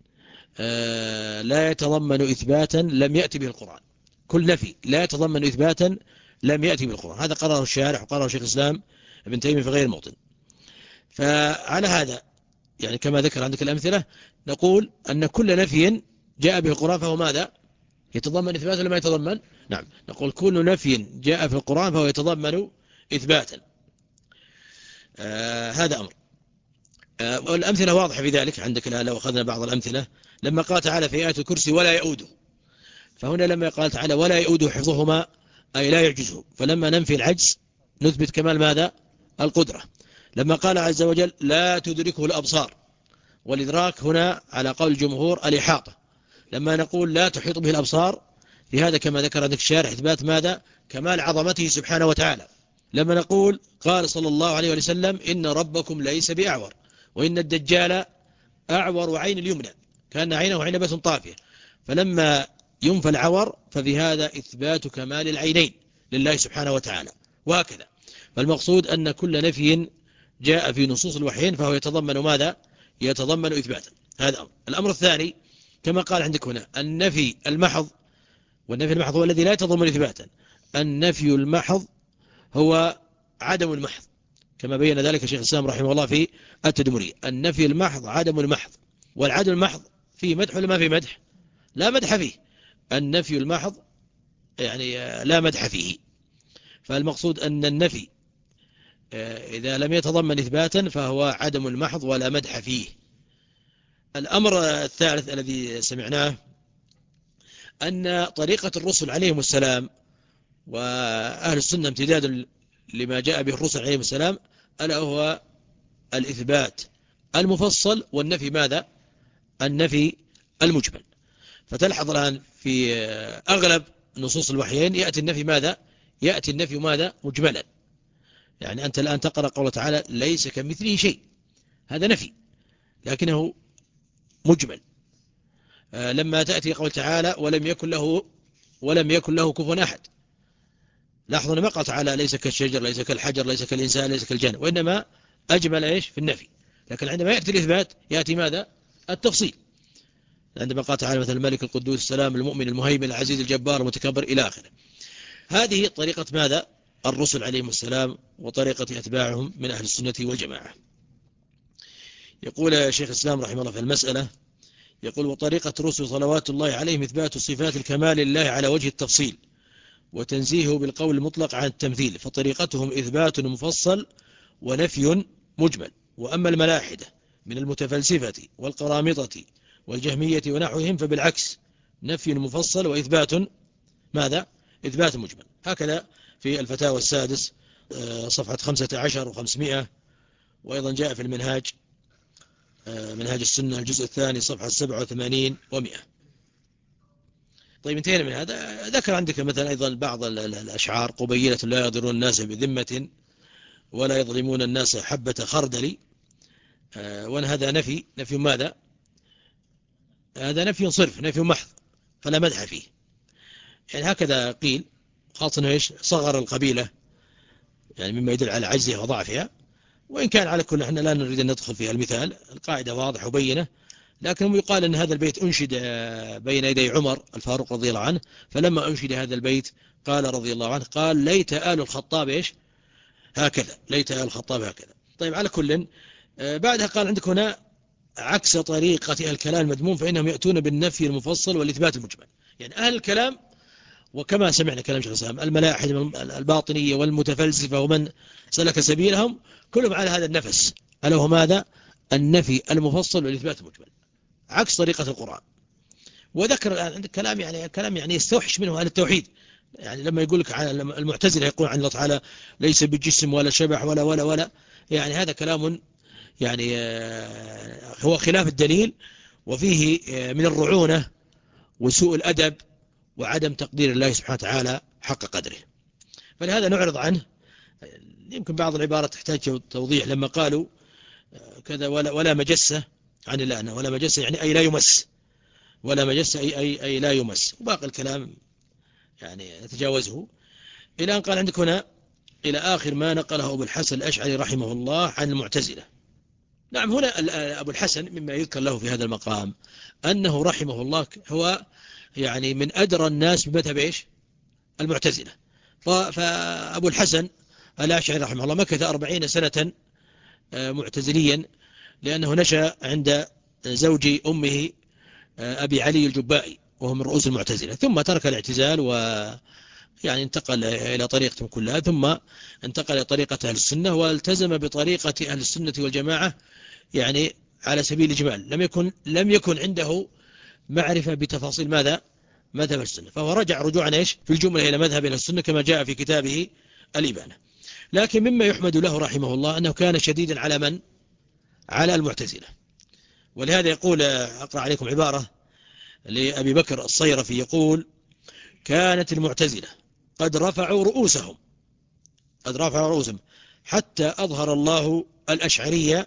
لا يتضمن إثباتا لم يأتي به القرآن، كل نفي لا يتضمن إثباتا لم يأتي بالقرآن، هذا قرره الشارح وقرره شيخ الإسلام ابن تيمية في غير موطن. فعلى هذا يعني كما ذكر عندك الأمثلة نقول أن كل نفي جاء به القرآن فهو ماذا؟ يتضمن إثباتا لما يتضمن؟ نعم، نقول كل نفي جاء في القرآن فهو يتضمن إثباتا. آه هذا أمر. آه والأمثلة واضحة في ذلك عندك. لو أخذنا بعض الأمثلة لما قال تعالى في آية الكرسي ولا يؤوده، فهنا لما قال تعالى ولا يؤوده حفظهما أي لا يعجزه، فلما ننفي العجز نثبت كمال ماذا؟ القدرة. لما قال عز وجل لا تدركه الأبصار، والإدراك هنا على قول الجمهور الإحاطة، لما نقول لا تحيط به الأبصار في هذا كما ذكر عندك الشارح إثبات ماذا؟ كمال عظمته سبحانه وتعالى. لما نقول قال صلى الله عليه وسلم إن ربكم ليس بأعور وإن الدجال أعور عين اليمنى كان عينه عنبة طافية، فلما ينفى العور ففي هذا إثبات كمال العينين لله سبحانه وتعالى، وهكذا. فالمقصود أن كل نفي جاء في نصوص الوحيين فهو يتضمن ماذا؟ يتضمن إثباتا. هذا أمر. الأمر الثاني كما قال عندك هنا النفي المحض، والنفي المحض هو الذي لا يتضمن إثباتا. النفي المحض هو عدم المحض، كما بين ذلك شيخ الإسلام رحمه الله في التدمرية. النفي المحض عدم المحض، والعدم المحض فيه مدح ولا ما فيه مدح؟ لا مدح فيه. النفي المحض يعني لا مدح فيه. فالمقصود أن النفي إذا لم يتضمن إثباتا فهو عدم المحض ولا مدح فيه. الأمر الثالث الذي سمعناه أن طريقة الرسل عليهم السلام وأهل السنة امتداد لما جاء به الرسل عليهم السلام ألا هو الإثبات المفصل والنفي ماذا؟ النفي المجمل. فتلحظ الآن في أغلب نصوص الوحيين يأتي النفي ماذا؟ يأتي النفي ماذا؟ مجملا. يعني أنت الآن تقرأ قوله تعالى ليس كمثله شيء، هذا نفي لكنه مجمل. لما تأتي قول تعالى ولم يكن له ولم يكن له كفوا أحد، لاحظوا ما قال تعالى ليس كالشجر ليس كالحجر ليس كالإنسان ليس كالجن، وإنما أجمل إيش في النفي. لكن عندما يأتي الإثبات يأتي ماذا؟ التفصيل. عندما قال تعالى مثل الملك القدوس السلام المؤمن المهيمن العزيز الجبار المتكبر إلى آخره. هذه طريقة ماذا؟ الرسل عليهم السلام وطريقة أتباعهم من أهل السنة والجماعة. يقول شيخ الإسلام رحمه الله في المسألة، يقول وطريقة الرسل صلوات الله عليهم إثبات صفات الكمال لله على وجه التفصيل وتنزيهه بالقول المطلق عن التمثيل، فطريقتهم إثبات مفصل ونفي مجمل. وأما الملاحدة من المتفلسفة والقرامطة والجهمية ونحوهم فبالعكس نفي مفصل وإثبات ماذا؟ إثبات مجمل. هكذا في الفتاوى السادس صفحة خمسة عشر وخمسمائة، وأيضا جاء في المنهاج منهاج السنة الجزء الثاني صفحة سبعة وثمانين ومئة. طيب انتهينا من هذا. ذكر عندك مثلا أيضا بعض الأشعار قبيلة لا يضرون الناس بذمة ولا يظلمون الناس حبة خردل، وأن هذا نفي نفي ماذا؟ هذا نفي صرف نفي محض فلا مدح فيه. يعني هكذا قيل، خاصة إيش صغر القبيلة، يعني مما يدل على عجزها وضعفها. وإن كان على كل احنا لا نريد أن ندخل في المثال، القاعدة واضحة وبينة. لكن يقال أن هذا البيت أنشد بين يدي عمر الفاروق رضي الله عنه، فلما أنشد هذا البيت قال رضي الله عنه قال ليت آل الخطاب إيش هكذا، ليت آل الخطاب هكذا. طيب على كل بعدها قال عندك هنا عكس طريقة أهل الكلام المذموم فإنهم يأتون بالنفي المفصل والإثبات المجمل. يعني أهل الكلام وكما سمعنا كلام شيخ الإسلام الملاحد الباطنية والمتفلسفة ومن سلك سبيلهم كلهم على هذا النفس، ألا هو ماذا؟ النفي المفصل والإثبات المجمل، عكس طريقة القرآن. وذكر الآن عندك كلام يعني كلام يعني يستوحش منه أهل التوحيد. يعني لما يقول لك عن المعتزلة يقول عن الله تعالى ليس بجسم ولا شبح ولا ولا ولا، يعني هذا كلام يعني هو خلاف الدليل، وفيه من الرعونة وسوء الأدب وعدم تقدير الله سبحانه وتعالى حق قدره. فلهذا نعرض عنه. يمكن بعض العبارات تحتاج توضيح. لما قالوا كذا ولا, ولا مجسة عن الله، ولا مجسة يعني أي لا يمس، ولا مجسة أي, أي, أي لا يمس، وباقي الكلام يعني نتجاوزه إلى أن قال عندك هنا إلى آخر ما نقله أبو الحسن الأشعري رحمه الله عن المعتزلة. نعم هنا أبو الحسن مما يذكر له في هذا المقام أنه رحمه الله هو يعني من أدرى الناس بمذهب إيش المعتزلة. فأبو الحسن الأشعري رحمه الله مكث أربعين سنة معتزليا، لأنه نشأ عند زوج أمه أبي علي الجبائي وهو من رؤوس المعتزلة، ثم ترك الاعتزال ويعني انتقل إلى طريقة كلها، ثم انتقل إلى طريقة أهل السنة والتزم بطريقة أهل السنة والجماعة يعني على سبيل الإجمال. لم يكن لم يكن عنده معرفة بتفاصيل ماذا مذهب السنة، فهو رجع رجوعا إيش في الجملة إلى مذهب السنة كما جاء في كتابه الإبانة. لكن مما يحمد له رحمه الله أنه كان شديدا على من؟ على المعتزلة. ولهذا يقول أقرأ عليكم عبارة لأبي بكر الصيرفي يقول كانت المعتزلة قد رفعوا رؤوسهم قد رفعوا رؤوسهم حتى أظهر الله الأشعرية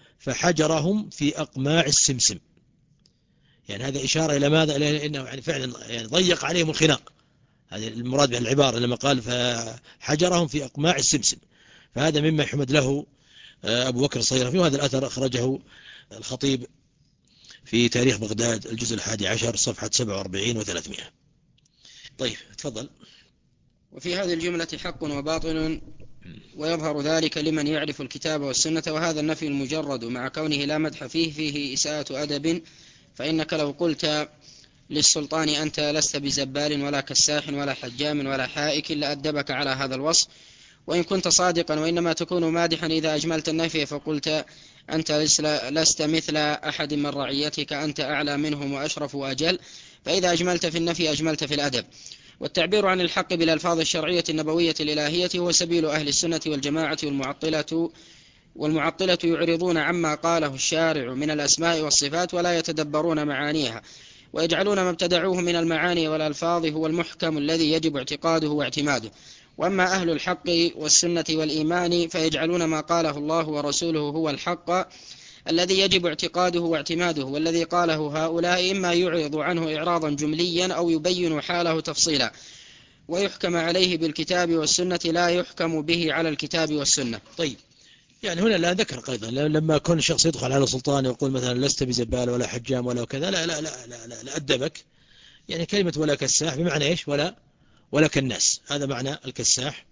فحجرهم في أقماع السمسم. يعني هذا إشارة إلى ماذا؟ إلى أنه يعني فعلا يعني ضيق عليهم الخناق، هذه المراد بالعبارة لما قال فحجرهم في أقماع السمسم، فهذا مما يحمد له أبو بكر الصيرفي، وهذا الأثر أخرجه الخطيب في تاريخ بغداد الجزء الحادي عشر صفحة سبعة وأربعين وثلاثمائة. طيب تفضل. وفي هذه الجملة حق وباطل، ويظهر ذلك لمن يعرف الكتاب والسنة، وهذا النفي المجرد مع كونه لا مدح فيه فيه إساءة أدب، فإنك لو قلت للسلطان أنت لست بزبال ولا كساح ولا حجام ولا حائك لأدبك على هذا الوصف، وإن كنت صادقا، وإنما تكون مادحا إذا أجملت النفي فقلت أنت لست مثل أحد من رعيتك، أنت أعلى منهم وأشرف وأجل، فإذا أجملت في النفي أجملت في الأدب. والتعبير عن الحق بالألفاظ الشرعية النبوية الإلهية هو سبيل أهل السنة والجماعة، والمعطلة والمعطلة يعرضون عما قاله الشارع من الأسماء والصفات ولا يتدبرون معانيها، ويجعلون ما ابتدعوه من المعاني والألفاظ هو المحكم الذي يجب اعتقاده واعتماده. وأما أهل الحق والسنة والإيمان فيجعلون ما قاله الله ورسوله هو الحق الذي يجب اعتقاده واعتماده، والذي قاله هؤلاء إما يعرض عنه إعراضا جمليا أو يبين حاله تفصيلا، ويحكم عليه بالكتاب والسنة لا يحكم به على الكتاب والسنة. طيب، يعني هنا لا ذكر قيدا لما كل شخص يدخل على سلطان ويقول مثلا لست بزبال ولا حجام ولا كذا، لا لا لا لا, لا, لا أدبك. يعني كلمة ولا كساح بمعنى إيش؟ ولا ولا كالناس، هذا معنى الكساح.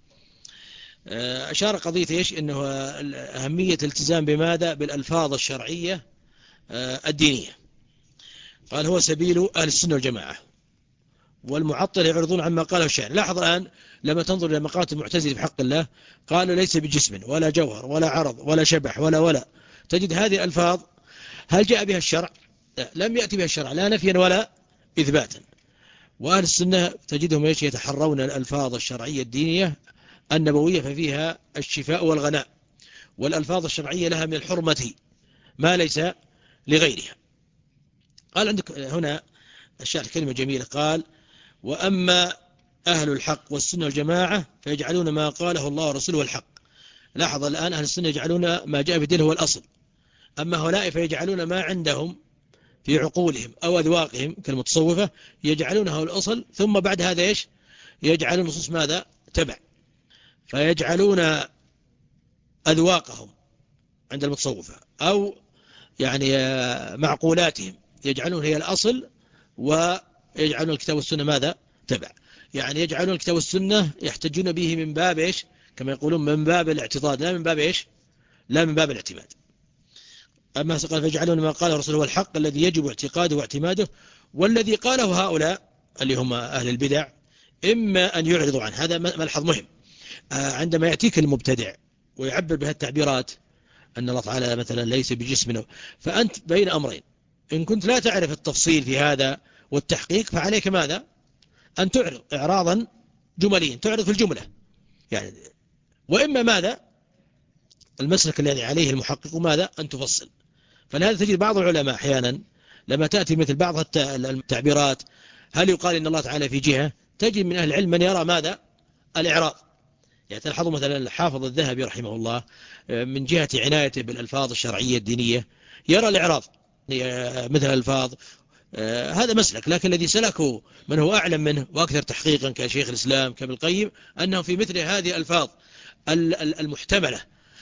أشار قضية إيش؟ إنه أهمية الالتزام بماذا؟ بالألفاظ الشرعية الدينية. قال هو سبيل أهل السنة والجماعة، والمعطل يعرضون عما قاله الشاعر. لاحظ الآن لما تنظر إلى مقالة المعتزلة في حق الله، قالوا ليس بجسم ولا جوهر ولا عرض ولا شبح ولا ولا تجد هذه الألفاظ هل جاء بها الشرع؟ لا، لم يأتي بها الشرع لا نفيا ولا إثباتا. وأهل السنة تجدهم إيش؟ يتحرون الألفاظ الشرعية الدينية النبوية، ففيها الشفاء والغناء، والألفاظ الشرعية لها من الحرمة ما ليس لغيرها. قال عندك هنا الشاعر كلمة جميلة، قال وأما أهل الحق والسنة والجماعة فيجعلون ما قاله الله ورسوله الحق. لاحظ الآن أهل السنة يجعلون ما جاء في الدين هو الأصل، أما هؤلاء فيجعلون ما عندهم في عقولهم أو أذواقهم كالمتصوفة يجعلونه الأصل، ثم بعد هذا إيش؟ يجعلون نصوص ماذا؟ تبع. فيجعلون أذواقهم عند المتصوفة أو يعني معقولاتهم يجعلون هي الأصل، ويجعلون الكتاب والسنة ماذا؟ تبع. يعني يجعلون الكتاب والسنة يحتجون به من باب إيش؟ كما يقولون من باب الاعتضاد، لا من باب إيش؟ لا من باب الاعتماد. أما قال فيجعلون ما قاله الرسول هو الحق الذي يجب اعتقاده واعتماده، والذي قاله هؤلاء اللي هم أهل البدع إما أن يعرضوا عنه. هذا ملحظ مهم. عندما يأتيك المبتدع ويعبر بها التعبيرات أن الله تعالى مثلا ليس بجسم، فأنت بين أمرين، إن كنت لا تعرف التفصيل في هذا والتحقيق فعليك ماذا؟ أن تعرض إعراضا جمليا، تعرض في الجملة يعني. وإما ماذا؟ المسلك الذي عليه المحقق ماذا؟ أن تفصل. فلهذا تجد بعض العلماء أحيانا لما تأتي مثل بعض التعبيرات هل يقال إن الله تعالى في جهة، تجد من أهل العلم من يرى ماذا؟ الإعراض. يعني تلاحظوا مثلا الحافظ الذهبي رحمه الله من جهة عنايته بالألفاظ الشرعية الدينية يرى الإعراض مثل الألفاظ. هذا مسلك، لكن الذي سلكه من هو أعلم منه وأكثر تحقيقا كشيخ الإسلام كابن القيم أنه في مثل هذه الألفاظ المحتملة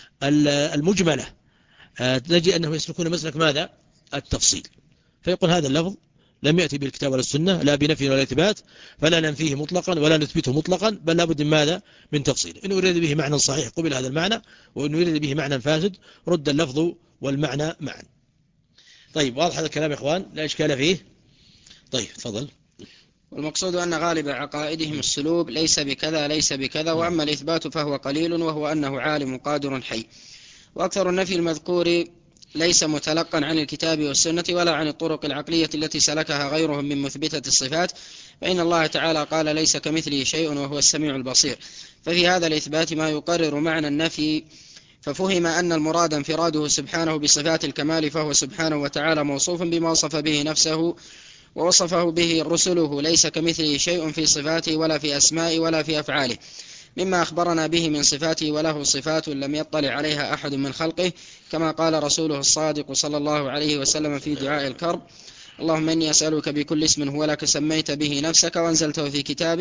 المجملة نجد أنه يسلكون مسلك ماذا؟ التفصيل. فيقول هذا اللفظ لم يأتي بالكتاب ولا السنة لا بنفي ولا إثبات، فلا ننفيه مطلقا ولا نثبته مطلقا، بل لابد من ماذا؟ من تفصيل. إن أريد به معنى صحيح قبل هذا المعنى، وإن أريد به معنى فاسد رد اللفظ والمعنى معا. طيب، واضح هذا الكلام يا إخوان؟ لا إشكال فيه. طيب تفضل. والمقصود أن غالب عقائدهم السلوب ليس بكذا ليس بكذا، وأما الإثبات فهو قليل، وهو أنه عالم قادر حي. وأكثر النفي المذكور ليس متلقا عن الكتاب والسنة ولا عن الطرق العقلية التي سلكها غيرهم من مثبتة الصفات، فإن الله تعالى قال ليس كمثله شيء وهو السميع البصير، ففي هذا الإثبات ما يقرر معنى النفي، ففهم أن المراد انفراده سبحانه بصفات الكمال، فهو سبحانه وتعالى موصوف بما وصف به نفسه ووصفه به رسله، ليس كمثله شيء في صفاته ولا في أسمائه ولا في أفعاله مما أخبرنا به من صفاته، وله صفات لم يطلع عليها أحد من خلقه، كما قال رسوله الصادق صلى الله عليه وسلم في دعاء الكرب: اللهم إني أسألك بكل اسم هو لك سميت به نفسك وأنزلته في كتابك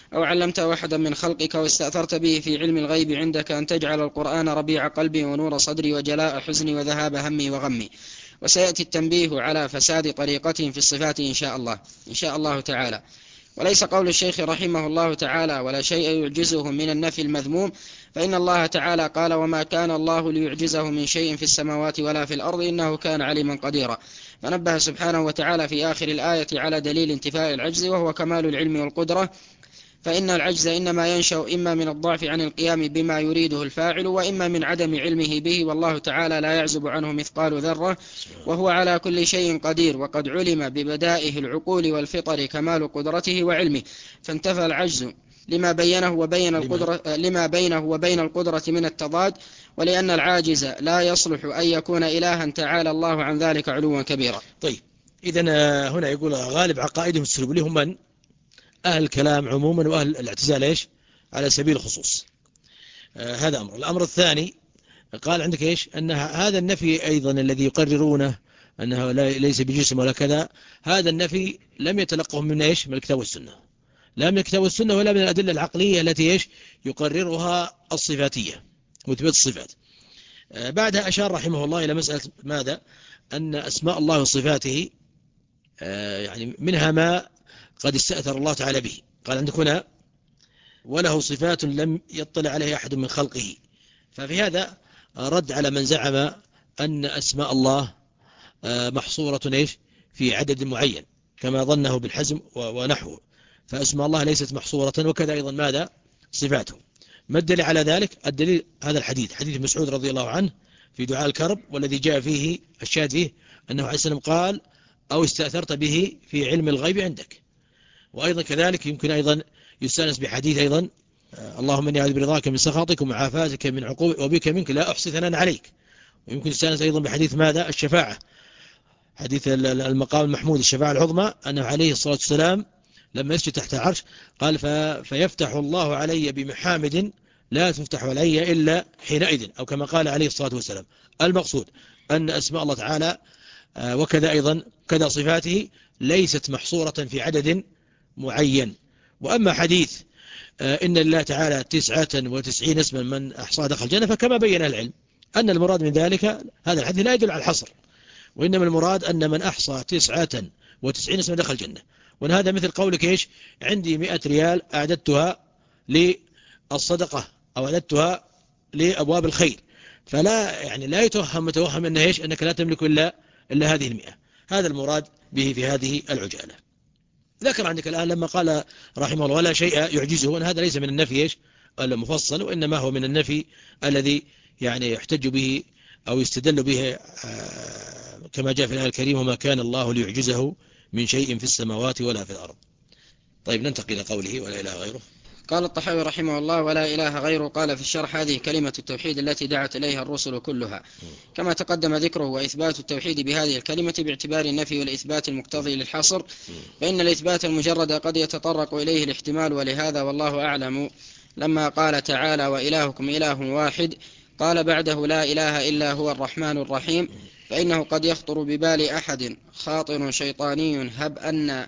أو علمته أحدا من خلقك واستأثرت به في علم الغيب عندك أن تجعل القرآن ربيع قلبي ونور صدري وجلاء حزني وذهاب همي وغمي. وسيأتي التنبيه على فساد طريقتهم في الصفات إن شاء الله إن شاء الله تعالى. وليس قول الشيخ رحمه الله تعالى ولا شيء يعجزه من النفي المذموم، فإن الله تعالى قال وما كان الله ليعجزه من شيء في السماوات ولا في الأرض إنه كان عليما قديرا. فنبه سبحانه وتعالى في آخر الآية على دليل انتفاء العجز وهو كمال العلم والقدرة، فإن العجز إنما ينشأ إما من الضعف عن القيام بما يريده الفاعل وإما من عدم علمه به، والله تعالى لا يعزب عنه مثقال ذرة وهو على كل شيء قدير. وقد علم ببدائه العقول والفطر كمال قدرته وعلمه، فانتفى العجز لما بينه وبين القدرة لما بينه وبين القدرة من التضاد، ولأن العاجز لا يصلح أن يكون إلها تعالى الله عن ذلك علوا كبيرا. طيب إذن هنا يقول غالب عقائدهم السلبية هم من أهل الكلام عموما وأهل الاعتزال إيش على سبيل الخصوص. آه هذا أمر. الأمر الثاني قال عندك إيش أن هذا النفي أيضا الذي يقررونه أنه ليس بجسم ولا كذا، هذا النفي لم يتلقه من إيش من الكتاب والسنة، لا من الكتاب والسنة ولا من الأدلة العقلية التي إيش يقررها الصفاتية مثبت الصفات. آه بعدها أشار رحمه الله إلى مسألة ماذا؟ أن أسماء الله وصفاته آه يعني منها ما قد استأثر الله تعالى به. قال عندك هنا وله صفات لم يطلع عليها أحد من خلقه، ففي هذا رد على من زعم أن أسماء الله محصورة إيش في عدد معين كما ظنه بالحزم ونحوه، فأسماء الله ليست محصورة، وكذا أيضا ماذا صفاته. ما الدليل على ذلك؟ الدليل هذا الحديث حديث مسعود رضي الله عنه في دعاء الكرب، والذي جاء فيه الشاهد فيه أنه عليه السلام قال أو استأثرت به في علم الغيب عندك. وأيضا كذلك يمكن أيضا يستانس بحديث أيضا اللهم إني أعوذ برضاك من سخطك ومعافاتك من عقوبك وبك منك لا أحصي ثناء عليك. ويمكن يستانس أيضا بحديث ماذا الشفاعة، حديث المقام المحمود الشفاعة العظمى، أنه عليه الصلاة والسلام لما يسجد تحت العرش قال فيفتح الله علي بمحامد لا تفتح علي إلا حينئذ، أو كما قال عليه الصلاة والسلام. المقصود أن أسماء الله تعالى وكذا أيضا كذا صفاته ليست محصورة في عدد معين. وأما حديث إن الله تعالى تسعة وتسعين اسما من أحصى دخل الجنة، فكما بين العلم أن المراد من ذلك هذا الحديث لا يدل على الحصر، وإنما المراد أن من أحصى تسعة وتسعين اسما دخل الجنة. وهذا مثل قولك إيش عندي مئة ريال أعددتها للصدقة أو أعددتها لأبواب الخير، فلا يعني لا يتوهم متوهم أنه إيش أنك لا تملك إلا إلا هذه المئة. هذا المراد به في هذه العجالة. ذكر عندك الآن لما قال رحمه الله ولا شيء يعجزه، وأن هذا ليس من النفي إيش المفصل، وإنما هو من النفي الذي يعني يحتج به أو يستدل به كما جاء في الآية الكريمة وما كان الله ليعجزه من شيء في السماوات ولا في الأرض. طيب ننتقل إلى قوله ولا إله غيره. قال الطحاوي رحمه الله ولا إله غيره. قال في الشرح هذه كلمة التوحيد التي دعت إليها الرسل كلها، كما تقدم ذكره، وإثبات التوحيد بهذه الكلمة باعتبار النفي والإثبات المقتضي للحصر، فإن الإثبات المجرد قد يتطرق إليه الاحتمال. ولهذا والله أعلم لما قال تعالى وإلهكم إله واحد قال بعده لا إله إلا هو الرحمن الرحيم، فإنه قد يخطر ببال أحد خاطر شيطاني هب أن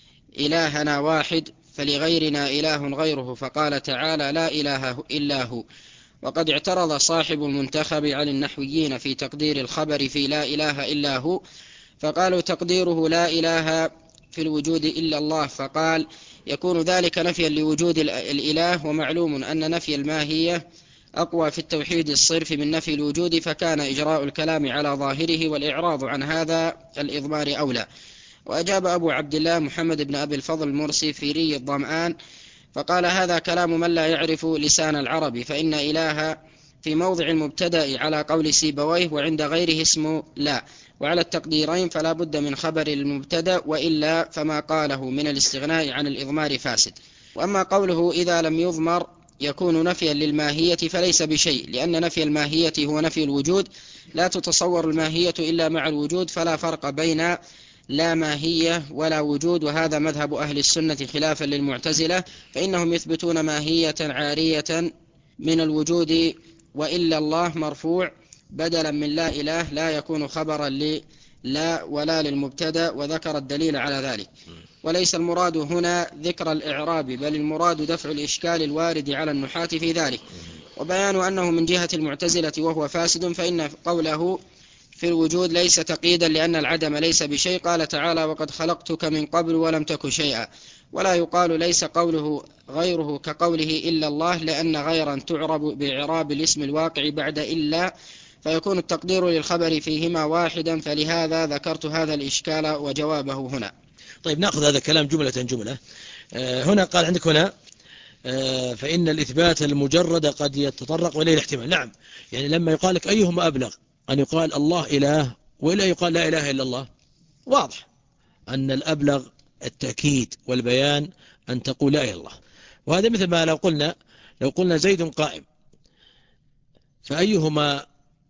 إلهنا واحد فلغيرنا إله غيره، فقال تعالى لا إله إلا هو. وقد اعترض صاحب المنتخب على النحويين في تقدير الخبر في لا إله إلا هو، فقالوا تقديره لا إله في الوجود إلا الله، فقال يكون ذلك نفيا لوجود الإله، ومعلوم أن نفي الماهية أقوى في التوحيد الصرف من نفي الوجود، فكان إجراء الكلام على ظاهره والإعراض عن هذا الإضمار أولى. وأجاب أبو عبد الله محمد بن أبي الفضل المرسي في ري الظمآن فقال هذا كلام من لا يعرف لسان العرب، فإن إله في موضع المبتدأ على قول سيبويه وعند غيره اسم لا، وعلى التقديرين فلا بد من خبر المبتدأ، وإلا فما قاله من الاستغناء عن الإضمار فاسد. وأما قوله إذا لم يضمر يكون نفيا للماهية فليس بشيء، لأن نفي الماهية هو نفي الوجود، لا تتصور الماهية إلا مع الوجود، فلا فرق بين لا ماهية ولا وجود. وهذا مذهب أهل السنة خلافا للمعتزلة، فإنهم يثبتون ماهية عارية من الوجود، وإلا الله مرفوع بدلا من لا إله لا يكون خبرا للا ولا للمبتدأ، وذكر الدليل على ذلك. وليس المراد هنا ذكر الإعراب، بل المراد دفع الإشكال الوارد على النحاة في ذلك، وبيان أنه من جهة المعتزلة وهو فاسد، فإن قوله في الوجود ليس تقييدا لأن العدم ليس بشيء. قال تعالى: وقد خلقتك من قبل ولم تك شيئا. ولا يقال ليس قوله غيره كقوله إلا الله، لأن غيرا تعرب بإعراب الاسم الواقع بعد إلا، فيكون التقدير للخبر فيهما واحدا، فلهذا ذكرت هذا الإشكال وجوابه هنا. طيب نأخذ هذا الكلام جملة جملة. آه هنا قال عندك هنا آه فإن الإثبات المجرد قد يتطرق إليه الاحتمال. نعم، يعني لما يقال لك أيهما أبلغ، أن يقال الله إله وإلا يقال لا إله إلا الله، واضح أن الأبلغ التأكيد والبيان أن تقول لا إله إلا الله. وهذا مثل ما لو قلنا لو قلنا زيد قائم، فأيهما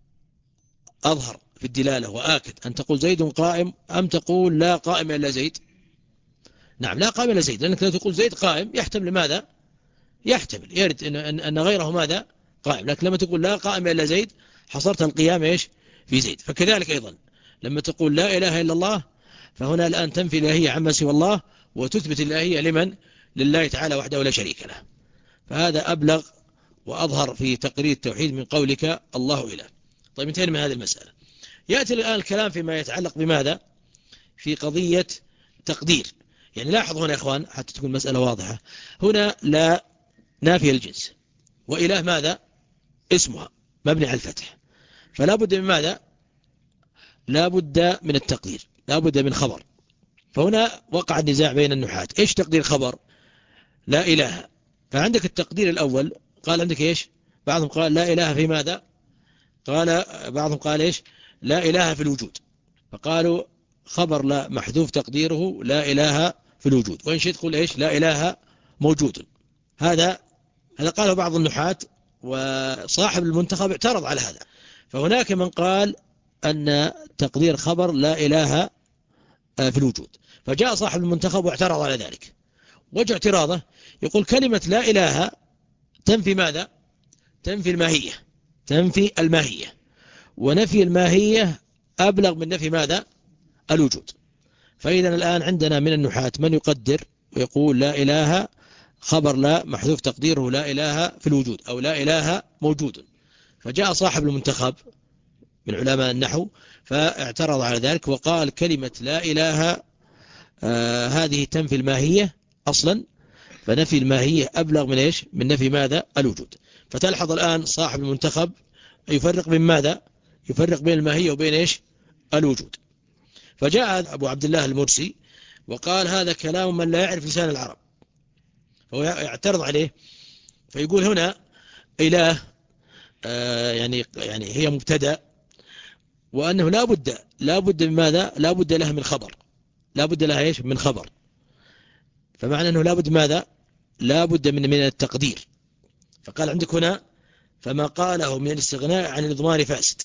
أظهر في الدلالة وآكد، أن تقول زيد قائم أم تقول لا قائم إلا زيد؟ نعم، لا قائم إلا زيد، لأنك لو تقول زيد قائم يحتمل ماذا؟ يحتمل يرد إن, أن, أن غيره ماذا؟ قائم. لكن لما تقول لا قائم إلا زيد حصرت القيام إيش؟ في زيد. فكذلك أيضا لما تقول لا إله إلا الله، فهنا الآن تنفي الإلهية عما سوى الله وتثبت الإلهية لمن؟ لله تعالى وحده لا شريك له. فهذا أبلغ وأظهر في تقرير التوحيد من قولك الله إله. طيب انتهينا من هذه المسألة. يأتي الآن الكلام فيما يتعلق بماذا؟ في قضية تقدير. يعني لاحظ هنا يا إخوان حتى تكون المسألة واضحة، هنا لا نافي الجنس، وإله ماذا؟ اسمها مبني على الفتح، فلا بد من ماذا؟ لا بد من التقدير، لا بد من خبر. فهنا وقع النزاع بين النحاة، إيش تقدير خبر لا إله؟ فعندك التقدير الأول قال عندك إيش؟ بعضهم قال لا إله في ماذا؟ قال بعضهم قال إيش؟ لا إله في الوجود، فقالوا خبر لا محذوف تقديره لا إله في الوجود، وإن شئت تقول إيش؟ لا إله موجود. هذا هذا قاله بعض النحاة، وصاحب المنتخب اعترض على هذا. فهناك من قال أن تقدير خبر لا إله في الوجود، فجاء صاحب المنتخب واعترض على ذلك. وجه اعتراضه يقول كلمة لا إله تنفي ماذا؟ تنفي الماهية، تنفي الماهية، ونفي الماهية أبلغ من نفي ماذا؟ الوجود. فإذا الآن عندنا من النحاة من يقدر ويقول لا إله خبر لا محذوف تقديره لا إله في الوجود أو لا إله موجود. فجاء صاحب المنتخب من علماء النحو فاعترض على ذلك وقال كلمة لا إله آه هذه تنفي الماهية أصلا، فنفي الماهية أبلغ من إيش؟ من نفي ماذا؟ الوجود. فتلحظ الآن صاحب المنتخب يفرق بين ماذا؟ يفرق بين الماهية وبين إيش؟ الوجود. فجاء أبو عبد الله المرسي وقال هذا كلام من لا يعرف لسان العرب، فهو يعترض عليه، فيقول هنا إله آه يعني يعني هي مبتدأ، وأنه لا بد لا بد من ماذا؟ لا بد لها من خبر، لا بد لها إيش؟ من خبر. فمعنى أنه لا بد ماذا؟ لا بد من من التقدير. فقال عندك هنا فما قاله من الاستغناء عن الإضمار فاسد.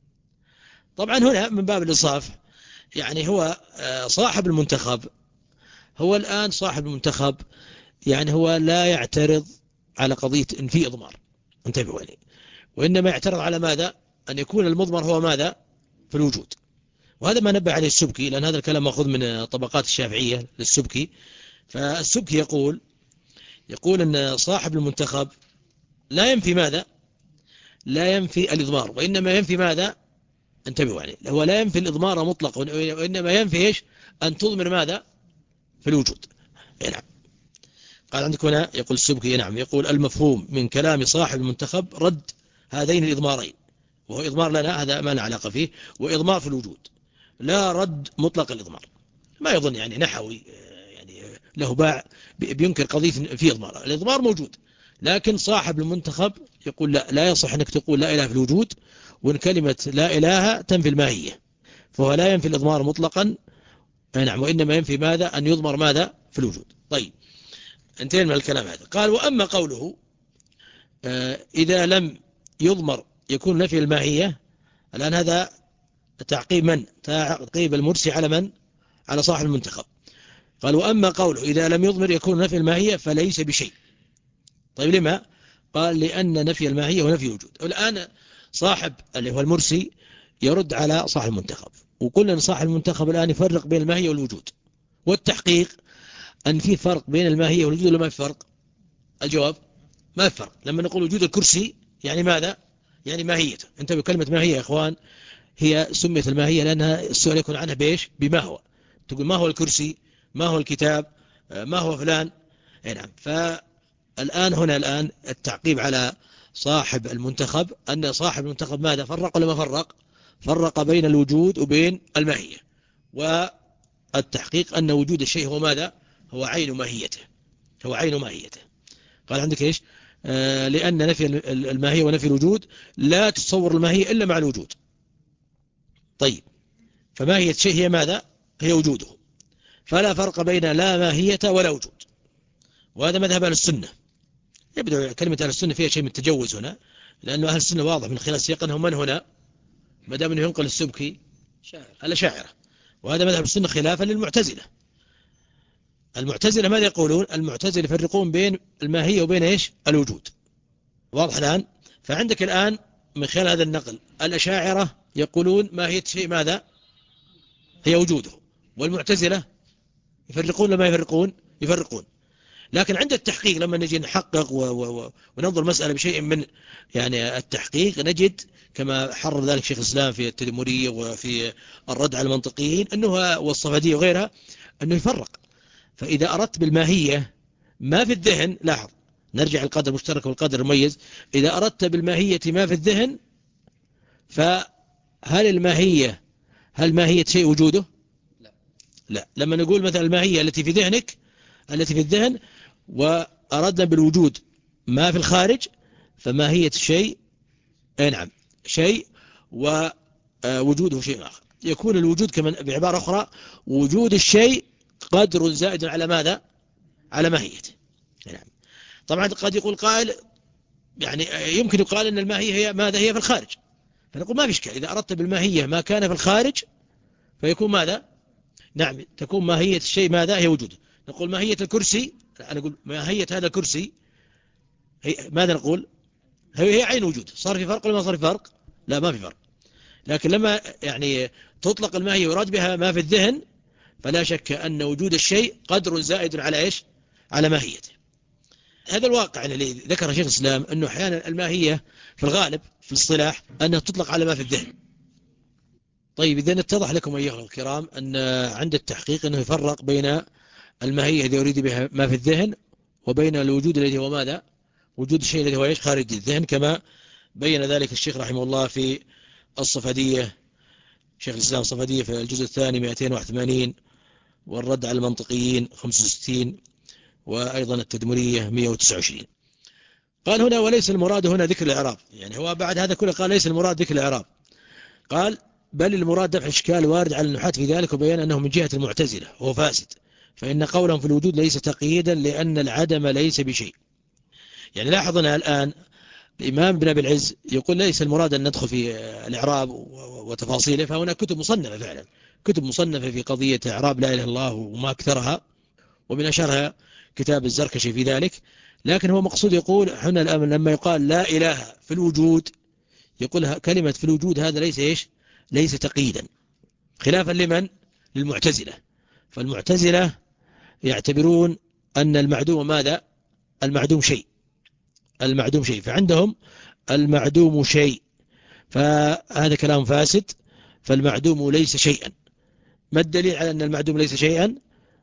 طبعا هنا من باب الإنصاف، يعني هو صاحب المنتخب، هو الآن صاحب المنتخب يعني هو لا يعترض على قضية إن في إضمار، انتبهوا عليه، وإنما يعترض على ماذا؟ أن يكون المضمر هو ماذا؟ في الوجود. وهذا ما نبه عليه السبكي، لأن هذا الكلام مأخوذ من طبقات الشافعية للسبكي. فالسبكي يقول يقول أن صاحب المنتخب لا ينفي ماذا؟ لا ينفي الإضمار، وإنما ينفي ماذا؟ انتبهوا عليه، هو لا ينفي الإضمار مطلقا، وإنما ينفي إيش؟ أن تضمر ماذا؟ في الوجود. نعم. قال عندك هنا يقول السبكي نعم، يقول المفهوم من كلام صاحب المنتخب رد هذين الإضمارين، وهو إضمار لنا هذا ما له علاقة فيه، وإضمار في الوجود، لا رد مطلق الإضمار. ما يظن يعني نحوي يعني له باع بينكر قضية في إضمار، الإضمار موجود، لكن صاحب المنتخب يقول لا لا يصح أنك تقول لا إله في الوجود، وإن كلمة لا إله تنفي الماهية، فهو لا ينفي الإضمار مطلقا، نعم، وإنما ينفي ماذا؟ أن يضمر ماذا؟ في الوجود. طيب انتهينا من الكلام هذا. قال وأما قوله آه إذا لم يضمر يكون نفي الماهية، الآن هذا تعقيب من؟ تعقيب المرسي على من؟ على صاحب المنتخب. قال وأما قوله إذا لم يضمر يكون نفي الماهية فليس بشيء. طيب لما؟ قال لأن نفي الماهية ونفي الوجود. والآن صاحب اللي هو المرسي يرد على صاحب المنتخب، وقلنا أن صاحب المنتخب الآن يفرق بين الماهية والوجود، والتحقيق أن في فرق بين الماهية والوجود ولا ما في فرق؟ الجواب ما في فرق. لما نقول وجود الكرسي يعني ماذا؟ يعني ماهيته. انت بكلمة ماهية يا إخوان هي سميت الماهية لأنها السؤال يكون عنها بإيش؟ بما هو. تقول ما هو الكرسي؟ ما هو الكتاب؟ ما هو فلان؟ نعم. فالآن هنا الآن التعقيب على صاحب المنتخب أن صاحب المنتخب ماذا؟ فرق ولا ما فرق؟ فرق بين الوجود وبين الماهية. والتحقيق أن وجود الشيء هو ماذا؟ هو عين ماهيته. هو عين ماهيته. قال عندك إيش؟ آه لأن نفي الماهية ونفي الوجود لا تتصور الماهية إلا مع الوجود. طيب فماهية الشيء هي ماذا؟ هي وجوده. فلا فرق بين لا ماهية ولا وجود. وهذا مذهب أهل السنة. يبدو كلمة أهل السنة فيها شيء من التجوز هنا، لأنه أهل السنة واضح من خلال سياق أنهم من هنا ما دام أنه ينقل السبكي الأشاعرة. وهذا مذهب السنة خلافا للمعتزلة. المعتزلة ماذا يقولون؟ المعتزلة يفرقون بين الماهية وبين إيش؟ الوجود. واضح الآن؟ فعندك الآن من خلال هذا النقل الأشاعرة يقولون ماهية شيء ماذا؟ هي وجوده. والمعتزلة يفرقون لما يفرقون؟ يفرقون. لكن عند التحقيق لما نجي نحقق و و وننظر المسألة بشيء من يعني التحقيق نجد كما حرر ذلك شيخ الإسلام في التدمرية وفي الرد على المنطقيين أنه والصفدية وغيرها أنه يفرق. فإذا أردت بالماهية ما في الذهن، لاحظ نرجع القدر المشترك والقدر المميز، إذا أردت بالماهية ما في الذهن فهل الماهية هل ماهية شيء وجوده؟ لا. لا. لما نقول مثلا الماهية التي في ذهنك التي في الذهن وأردنا بالوجود ما في الخارج فماهية الشيء أي نعم شيء ووجوده شيء آخر. يكون الوجود كمان بعبارة أخرى وجود الشيء قدر زائد على ماذا؟ على ماهيته. نعم. طبعا قد يقول قائل يعني يمكن يقال أن الماهية هي ماذا؟ هي في الخارج. فنقول ما في إشكال إذا أردت بالماهية ما كان في الخارج فيكون ماذا؟ نعم تكون ماهية الشيء ماذا؟ هي وجوده. نقول ماهية الكرسي، أنا أقول ماهية هذا الكرسي هي ماذا نقول؟ هي عين وجود. صار في فرق ولا ما صار في فرق؟ لا ما في فرق. لكن لما يعني تطلق الماهية ويراد بها ما في الذهن فلا شك أن وجود الشيء قدر زائد على إيش؟ على ماهيته. هذا الواقع الذي ذكر شيخ الإسلام أنه أحيانا الماهية في الغالب في الاصطلاح أنها تطلق على ما في الذهن. طيب إذا اتضح لكم أيها الكرام أن عند التحقيق أنه يفرق بين الماهية الذي يريد بها ما في الذهن وبين الوجود الذي هو ماذا؟ وجود الشيء الذي هو إيش؟ خارج الذهن، كما بين ذلك الشيخ رحمه الله في الصفدية، شيخ الإسلام الصفدية في الجزء الثاني مئتين وواحد وثمانين، والرد على المنطقيين خمسة وستين، وأيضا التدمرية مئة وتسعة وعشرين. قال هنا وليس المراد هنا ذكر الإعراب. يعني هو بعد هذا كله قال ليس المراد ذكر الإعراب، قال بل المراد دفع إشكال وارد على النحاة في ذلك وبيان أنه من جهة المعتزلة وهو فاسد، فإن قولهم في الوجود ليس تقييدا لأن العدم ليس بشيء. يعني لاحظنا الآن الإمام ابن أبي العز يقول ليس المراد أن ندخل في الإعراب وتفاصيله، فهناك كتب مصنفة فعلا، كتب مصنفة في قضية إعراب لا إله إلا الله وما أكثرها، ومن أشهرها كتاب الزركشي في ذلك. لكن هو مقصود يقول هنا الآن لما يقال لا إله في الوجود يقول كلمة في الوجود هذا ليس إيش؟ ليس تقييدا، خلافا لمن؟ للمعتزلة. فالمعتزلة يعتبرون أن المعدوم ماذا؟ المعدوم شيء، المعدوم شيء، فعندهم المعدوم شيء، فهذا كلام فاسد. فالمعدوم ليس شيئا. ما الدليل على أن المعدوم ليس شيئا؟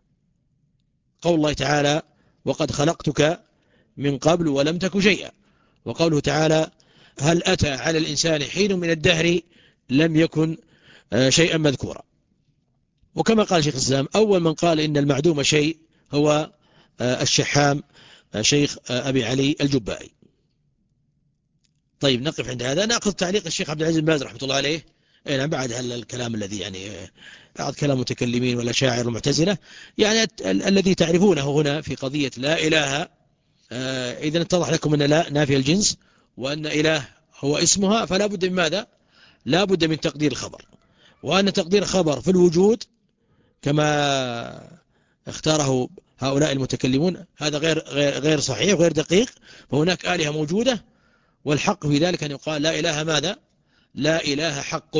قول الله تعالى وقد خلقتك من قبل ولم تك شيئا، وقوله تعالى هل أتى على الإنسان حين من الدهر لم يكن شيئا مذكورا. وكما قال شيخ الإسلام أول من قال إن المعدوم شيء هو الشحام شيخ أبي علي الجبائي. طيب نقف عند هذا، نأخذ تعليق الشيخ عبد العزيز بن باز رحمة الله عليه. يعني بعد هذا الكلام الذي يعني بعض كلام متكلمين ولا شاعر المعتزلة يعني الذي تعرفونه هنا في قضية لا إله. إذا اتضح لكم أن لا نافي الجنس وأن إله هو اسمها، فلا بد من ماذا؟ لا بد من تقدير الخبر، وأن تقدير خبر في الوجود كما اختاره هؤلاء المتكلمون هذا غير غير غير صحيح وغير دقيق. فهناك آلهة موجودة، والحق في ذلك أن يقال لا إله ماذا؟ لا إله حق،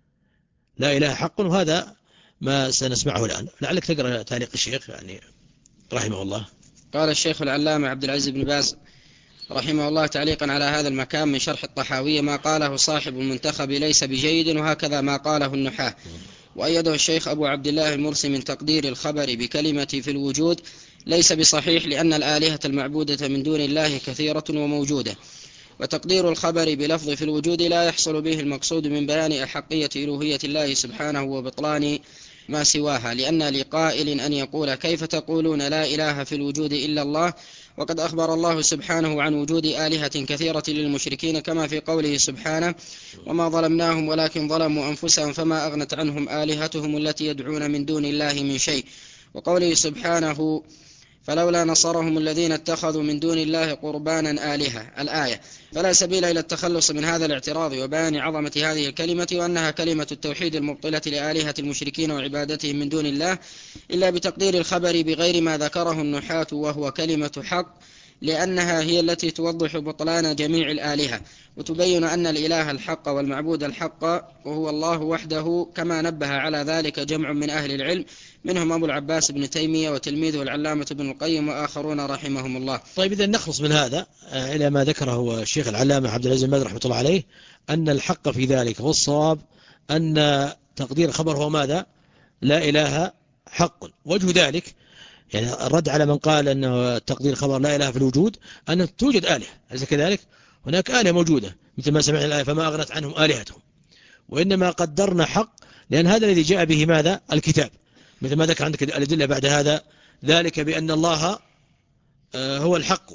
لا إله حق. وهذا ما سنسمعه الآن. لعلك تقرأ تعليق الشيخ يعني رحمه الله. قال الشيخ العلامة عبد العزيز بن باز رحمه الله تعليقا على هذا المكان من شرح الطحاوية: ما قاله صاحب المنتخب ليس بجيد، وهكذا ما قاله النحاة. وأيده الشيخ أبو عبد الله المرسي من تقدير الخبر بكلمة في الوجود ليس بصحيح، لأن الآلهة المعبودة من دون الله كثيرة وموجودة، وتقدير الخبر بلفظ في الوجود لا يحصل به المقصود من بيان أحقية إلوهية الله سبحانه وبطلان ما سواها، لأن لقائل أن يقول: كيف تقولون لا إله في الوجود إلا الله، وقد أخبر الله سبحانه عن وجود آلهة كثيرة للمشركين، كما في قوله سبحانه: وما ظلمناهم ولكن ظلموا أنفسهم فما أغنت عنهم آلهتهم التي يدعون من دون الله من شيء، وقوله سبحانه: فلولا نصرهم الذين اتخذوا من دون الله قربانا آلهة، الآية. فلا سبيل إلى التخلص من هذا الاعتراض وبيان عظمة هذه الكلمة وأنها كلمة التوحيد المبطلة لآلهة المشركين وعبادتهم من دون الله إلا بتقدير الخبر بغير ما ذكره النحاة، وهو كلمة حق، لأنها هي التي توضح بطلان جميع الآلهة وتبين أن الإله الحق والمعبود الحق وهو الله وحده، كما نبه على ذلك جمع من أهل العلم، منهم أبو العباس بن تيمية وتلميذه العلامة ابن القيم وآخرون رحمهم الله. طيب، إذا نخلص من هذا إلى ما ذكره الشيخ العلامة عبد العزيز بن باز رحمه الله عليه، أن الحق في ذلك والصواب أن تقدير الخبر هو ماذا؟ لا إله حق. وجه ذلك يعني الرد على من قال أنه تقدير الخبر لا إله في الوجود، أن توجد آلهة، أليس كذلك؟ هناك آلهة موجودة، مثل ما سمعنا الآية: فما أغنت عنهم آلهتهم. وإنما قدرنا حق لأن هذا الذي جاء به ماذا؟ الكتاب، مثل ما ذكر عندك الأدلة بعد هذا: ذلك بأن الله هو الحق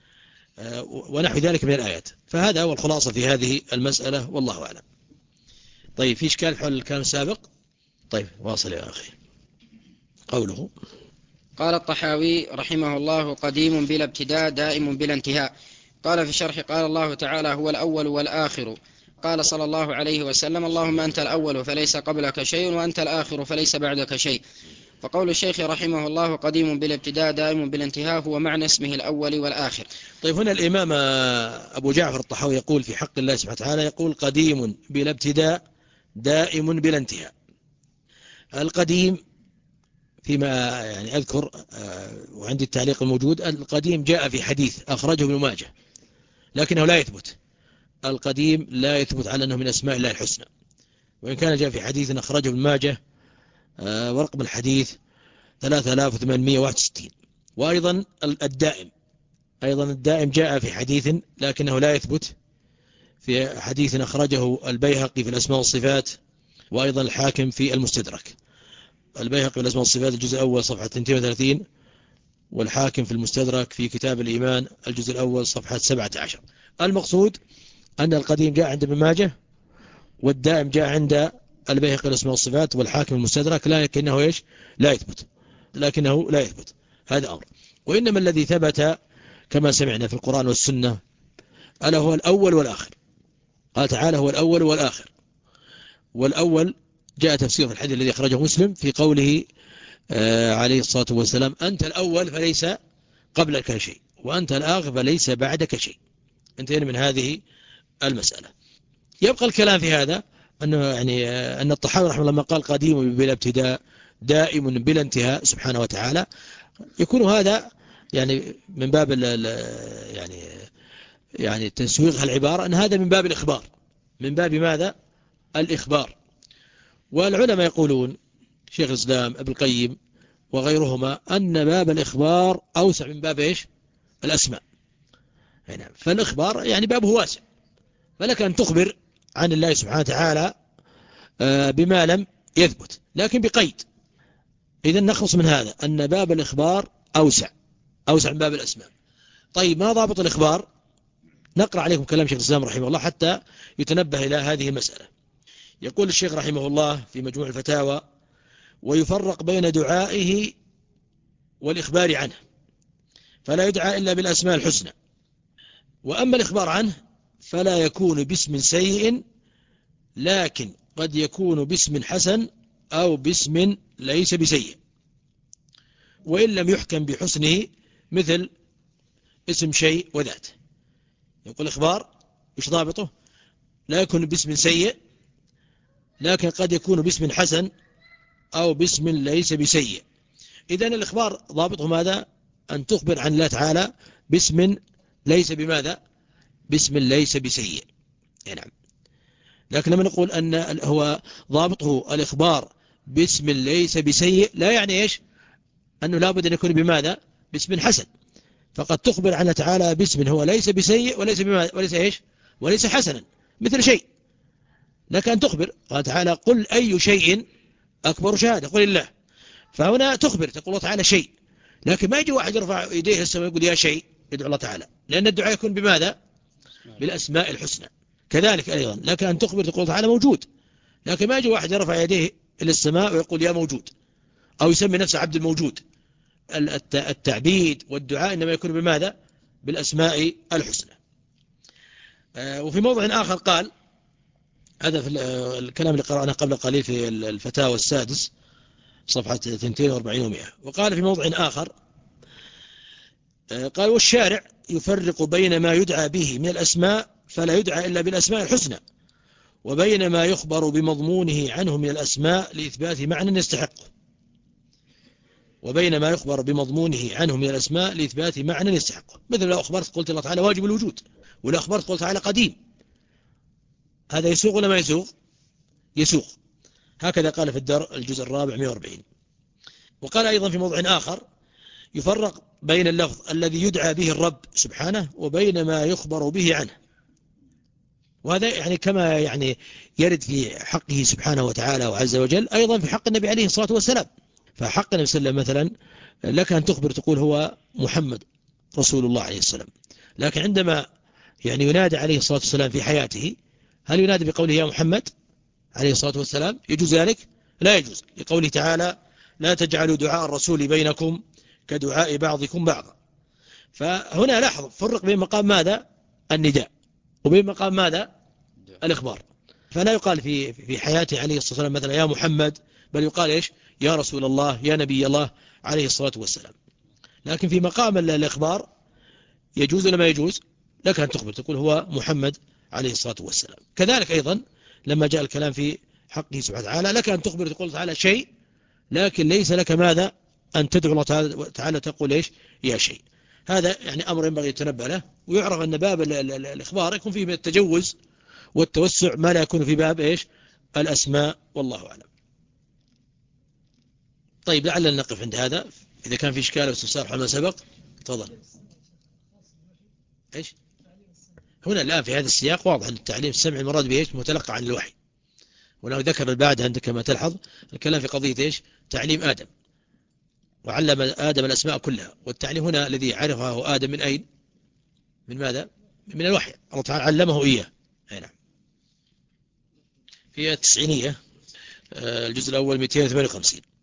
ونحو ذلك من الآيات. فهذا هو الخلاصة في هذه المسألة، والله أعلم. طيب، في إشكال حول الكلام السابق؟ طيب، واصل يا أخي. قوله: قال الطحاوي رحمه الله: قديم بلا ابتداء، دائم بلا انتهاء. قال في الشرح: قال الله تعالى: هو الأول والآخر. قال صلى الله عليه وسلم: اللهم أنت الأول فليس قبلك شيء، وأنت الآخر فليس بعدك شيء. فقول الشيخ رحمه الله: قديم بلا ابتداء، دائم بلا انتهاء، هو معنى اسمه الأول والآخر. طيب، هنا الإمام أبو جعفر الطحاوي يقول في حق الله سبحانه وتعالى، يقول: قديم بلا ابتداء، دائم بلا انتهاء. القديم فيما يعني أذكر وعندي التعليق الموجود، القديم جاء في حديث أخرجه ابن ماجه، لكنه لا يثبت. القديم لا يثبت على أنه من أسماء الله الحسنى، وإن كان جاء في حديث أخرجه ابن ماجه ورقم الحديث ثلاثة آلاف وثمانمائة وواحد وستين. وأيضا الدائم، أيضا الدائم جاء في حديث لكنه لا يثبت، في حديث أخرجه البيهقي في الأسماء والصفات، وأيضا الحاكم في المستدرك. البيهقي في الأسماء والصفات الجزء الأول صفحة اثنين وثلاثين، والحاكم في المستدرك في كتاب الإيمان الجزء الأول صفحة سبعة عشر. المقصود أن القديم جاء عند ابن ماجه، والدائم جاء عند البيهقي الأسماء والصفات والحاكم المستدرك، لكنه إيش؟ لا يثبت، لكنه لا يثبت. هذا أمر. وإنما الذي ثبت كما سمعنا في القرآن والسنة ألا هو الأول والآخر. قال تعالى: هو الأول والآخر. والأول جاء تفسير في الحديث الذي أخرجه مسلم في قوله آه عليه الصلاة والسلام: أنت الأول فليس قبلك شيء، وأنت الآخر فليس بعدك شيء. انتهينا من هذه المسألة. يبقى الكلام في هذا أنه يعني آه أن الطحاوي رحمه الله لما قال: قديم بلا ابتداء، دائم بلا انتهاء سبحانه وتعالى، يكون هذا يعني من باب يعني يعني تسويغها العبارة، أن هذا من باب الإخبار. من باب ماذا؟ الإخبار. والعلماء يقولون، شيخ الإسلام ابن القيم وغيرهما، أن باب الإخبار أوسع من باب إيش؟ الأسماء. يعني فالإخبار يعني بابه واسع، فلك أن تخبر عن الله سبحانه وتعالى بما لم يثبت، لكن بقيد. إذن نخلص من هذا أن باب الإخبار أوسع أوسع من باب الأسماء. طيب، ما ضابط الإخبار؟ نقرأ عليكم كلام شيخ الإسلام رحمه الله حتى يتنبه إلى هذه المسألة. يقول الشيخ رحمه الله في مجموع الفتاوى: ويفرق بين دعائه والإخبار عنه، فلا يدعى إلا بالأسماء الحسنى. وأما الإخبار عنه فلا يكون باسم سيء، لكن قد يكون باسم حسن أو باسم ليس بسيء، وإن لم يحكم بحسنه، مثل اسم شيء وذات. يقول الإخبار إيش ضابطه؟ لا يكون باسم سيء، لكن قد يكون باسم حسن أو باسم ليس بسيء. إذن الإخبار ضابطه ماذا؟ أن تخبر عن الله تعالى باسم ليس بماذا؟ باسم ليس بسيء. نعم. لكن لما نقول أن هو ضابطه الإخبار باسم ليس بسيء لا يعني إيش؟ أنه لابد أن يكون بماذا؟ باسم حسن. فقد تخبر عنه تعالى باسم هو ليس بسيء وليس بماذا؟ وليس إيش؟ وليس حسنا مثل شيء. لك أن تخبر قال تعالى قل أي شيء أكبر شهادة قل الله. فهنا تخبر تقول الله تعالى شيء، لكن ما يجي واحد يرفع يديه السماء يقول يا شيء يدعو الله تعالى، لأن الدعاء يكون بماذا؟ بالأسماء الحسنى. كذلك أيضا لك أن تخبر تقول تعالى موجود، لكن ما يجي واحد يرفع يديه إلى السماء ويقول يا موجود أو يسمي نفسه عبد الموجود. التعبيد والدعاء إنما يكون بماذا؟ بالأسماء الحسنى. وفي موضع آخر قال، هذا في الكلام اللي قرأناه قبل قليل في الفتاوى السادس صفحة اثنين وأربعين ومئة، وقال في موضع آخر قال والشارع يفرق بين ما يدعى به من الأسماء فلا يدعى إلا بالأسماء الحسنى، وبين ما يخبر بمضمونه عنه من الأسماء لإثبات معنى يستحقه وبين ما يخبر بمضمونه عنه من الأسماء لإثبات معنى يستحقه. مثل لو أخبرت قلت الله تعالى واجب الوجود، ولو أخبرت قلت تعالى قديم، هذا يسوق ولا ما يسوق؟ يسوق. هكذا قال في الدر الجزء الرابع مئة وأربعين. وقال أيضا في موضع آخر يفرق بين اللفظ الذي يدعى به الرب سبحانه وبين ما يخبر به عنه، وهذا يعني كما يعني يرد في حقه سبحانه وتعالى وعز وجل أيضا في حق النبي عليه الصلاة والسلام. فحق النبي صلى الله عليه وسلم مثلا لك أن تخبر تقول هو محمد رسول الله عليه السلام، لكن عندما يعني ينادى عليه الصلاة والسلام في حياته هل ينادى بقوله يا محمد عليه الصلاة والسلام؟ يجوز ذلك؟ لا يجوز، لقوله تعالى لا تجعلوا دعاء الرسول بينكم كدعاء بعضكم بعضا. فهنا لاحظ فرق بين مقام ماذا؟ النداء، وبين مقام ماذا؟ الإخبار. فلا يقال في في حياته عليه الصلاة والسلام مثلا يا محمد، بل يقال إيش؟ يا رسول الله يا نبي الله عليه الصلاة والسلام. لكن في مقام الإخبار يجوز ولا ما يجوز؟ لك أن تخبر تقول هو محمد عليه الصلاة والسلام. كذلك أيضا لما جاء الكلام في حقه سبحانه وتعالى لك أن تخبر تقول تعالى شيء، لكن ليس لك ماذا؟ أن تدعو الله تعالى تقول إيش؟ يا شيء. هذا يعني أمر ينبغي يتنبه له، ويعرف أن باب الإخبار يكون فيه من التجوز والتوسع ما لا يكون في باب إيش؟ الأسماء، والله أعلم. طيب لعلنا نقف عند هذا، إذا كان في إشكال واستفسار حول ما سبق تفضل. إيش؟ هنا الآن في هذا السياق واضح أن التعليم السمعي المراد به إيش؟ متلقى عن الوحي. ولو ذكر بعد عندك كما تلحظ الكلام في قضية إيش؟ تعليم آدم، وعلم آدم الأسماء كلها، والتعليم هنا الذي عرفه آدم من أين؟ من ماذا؟ من الوحي، الله تعالى علمه إياه. أي نعم. في التسعينية الجزء الأول مئتين وثمانية وخمسين.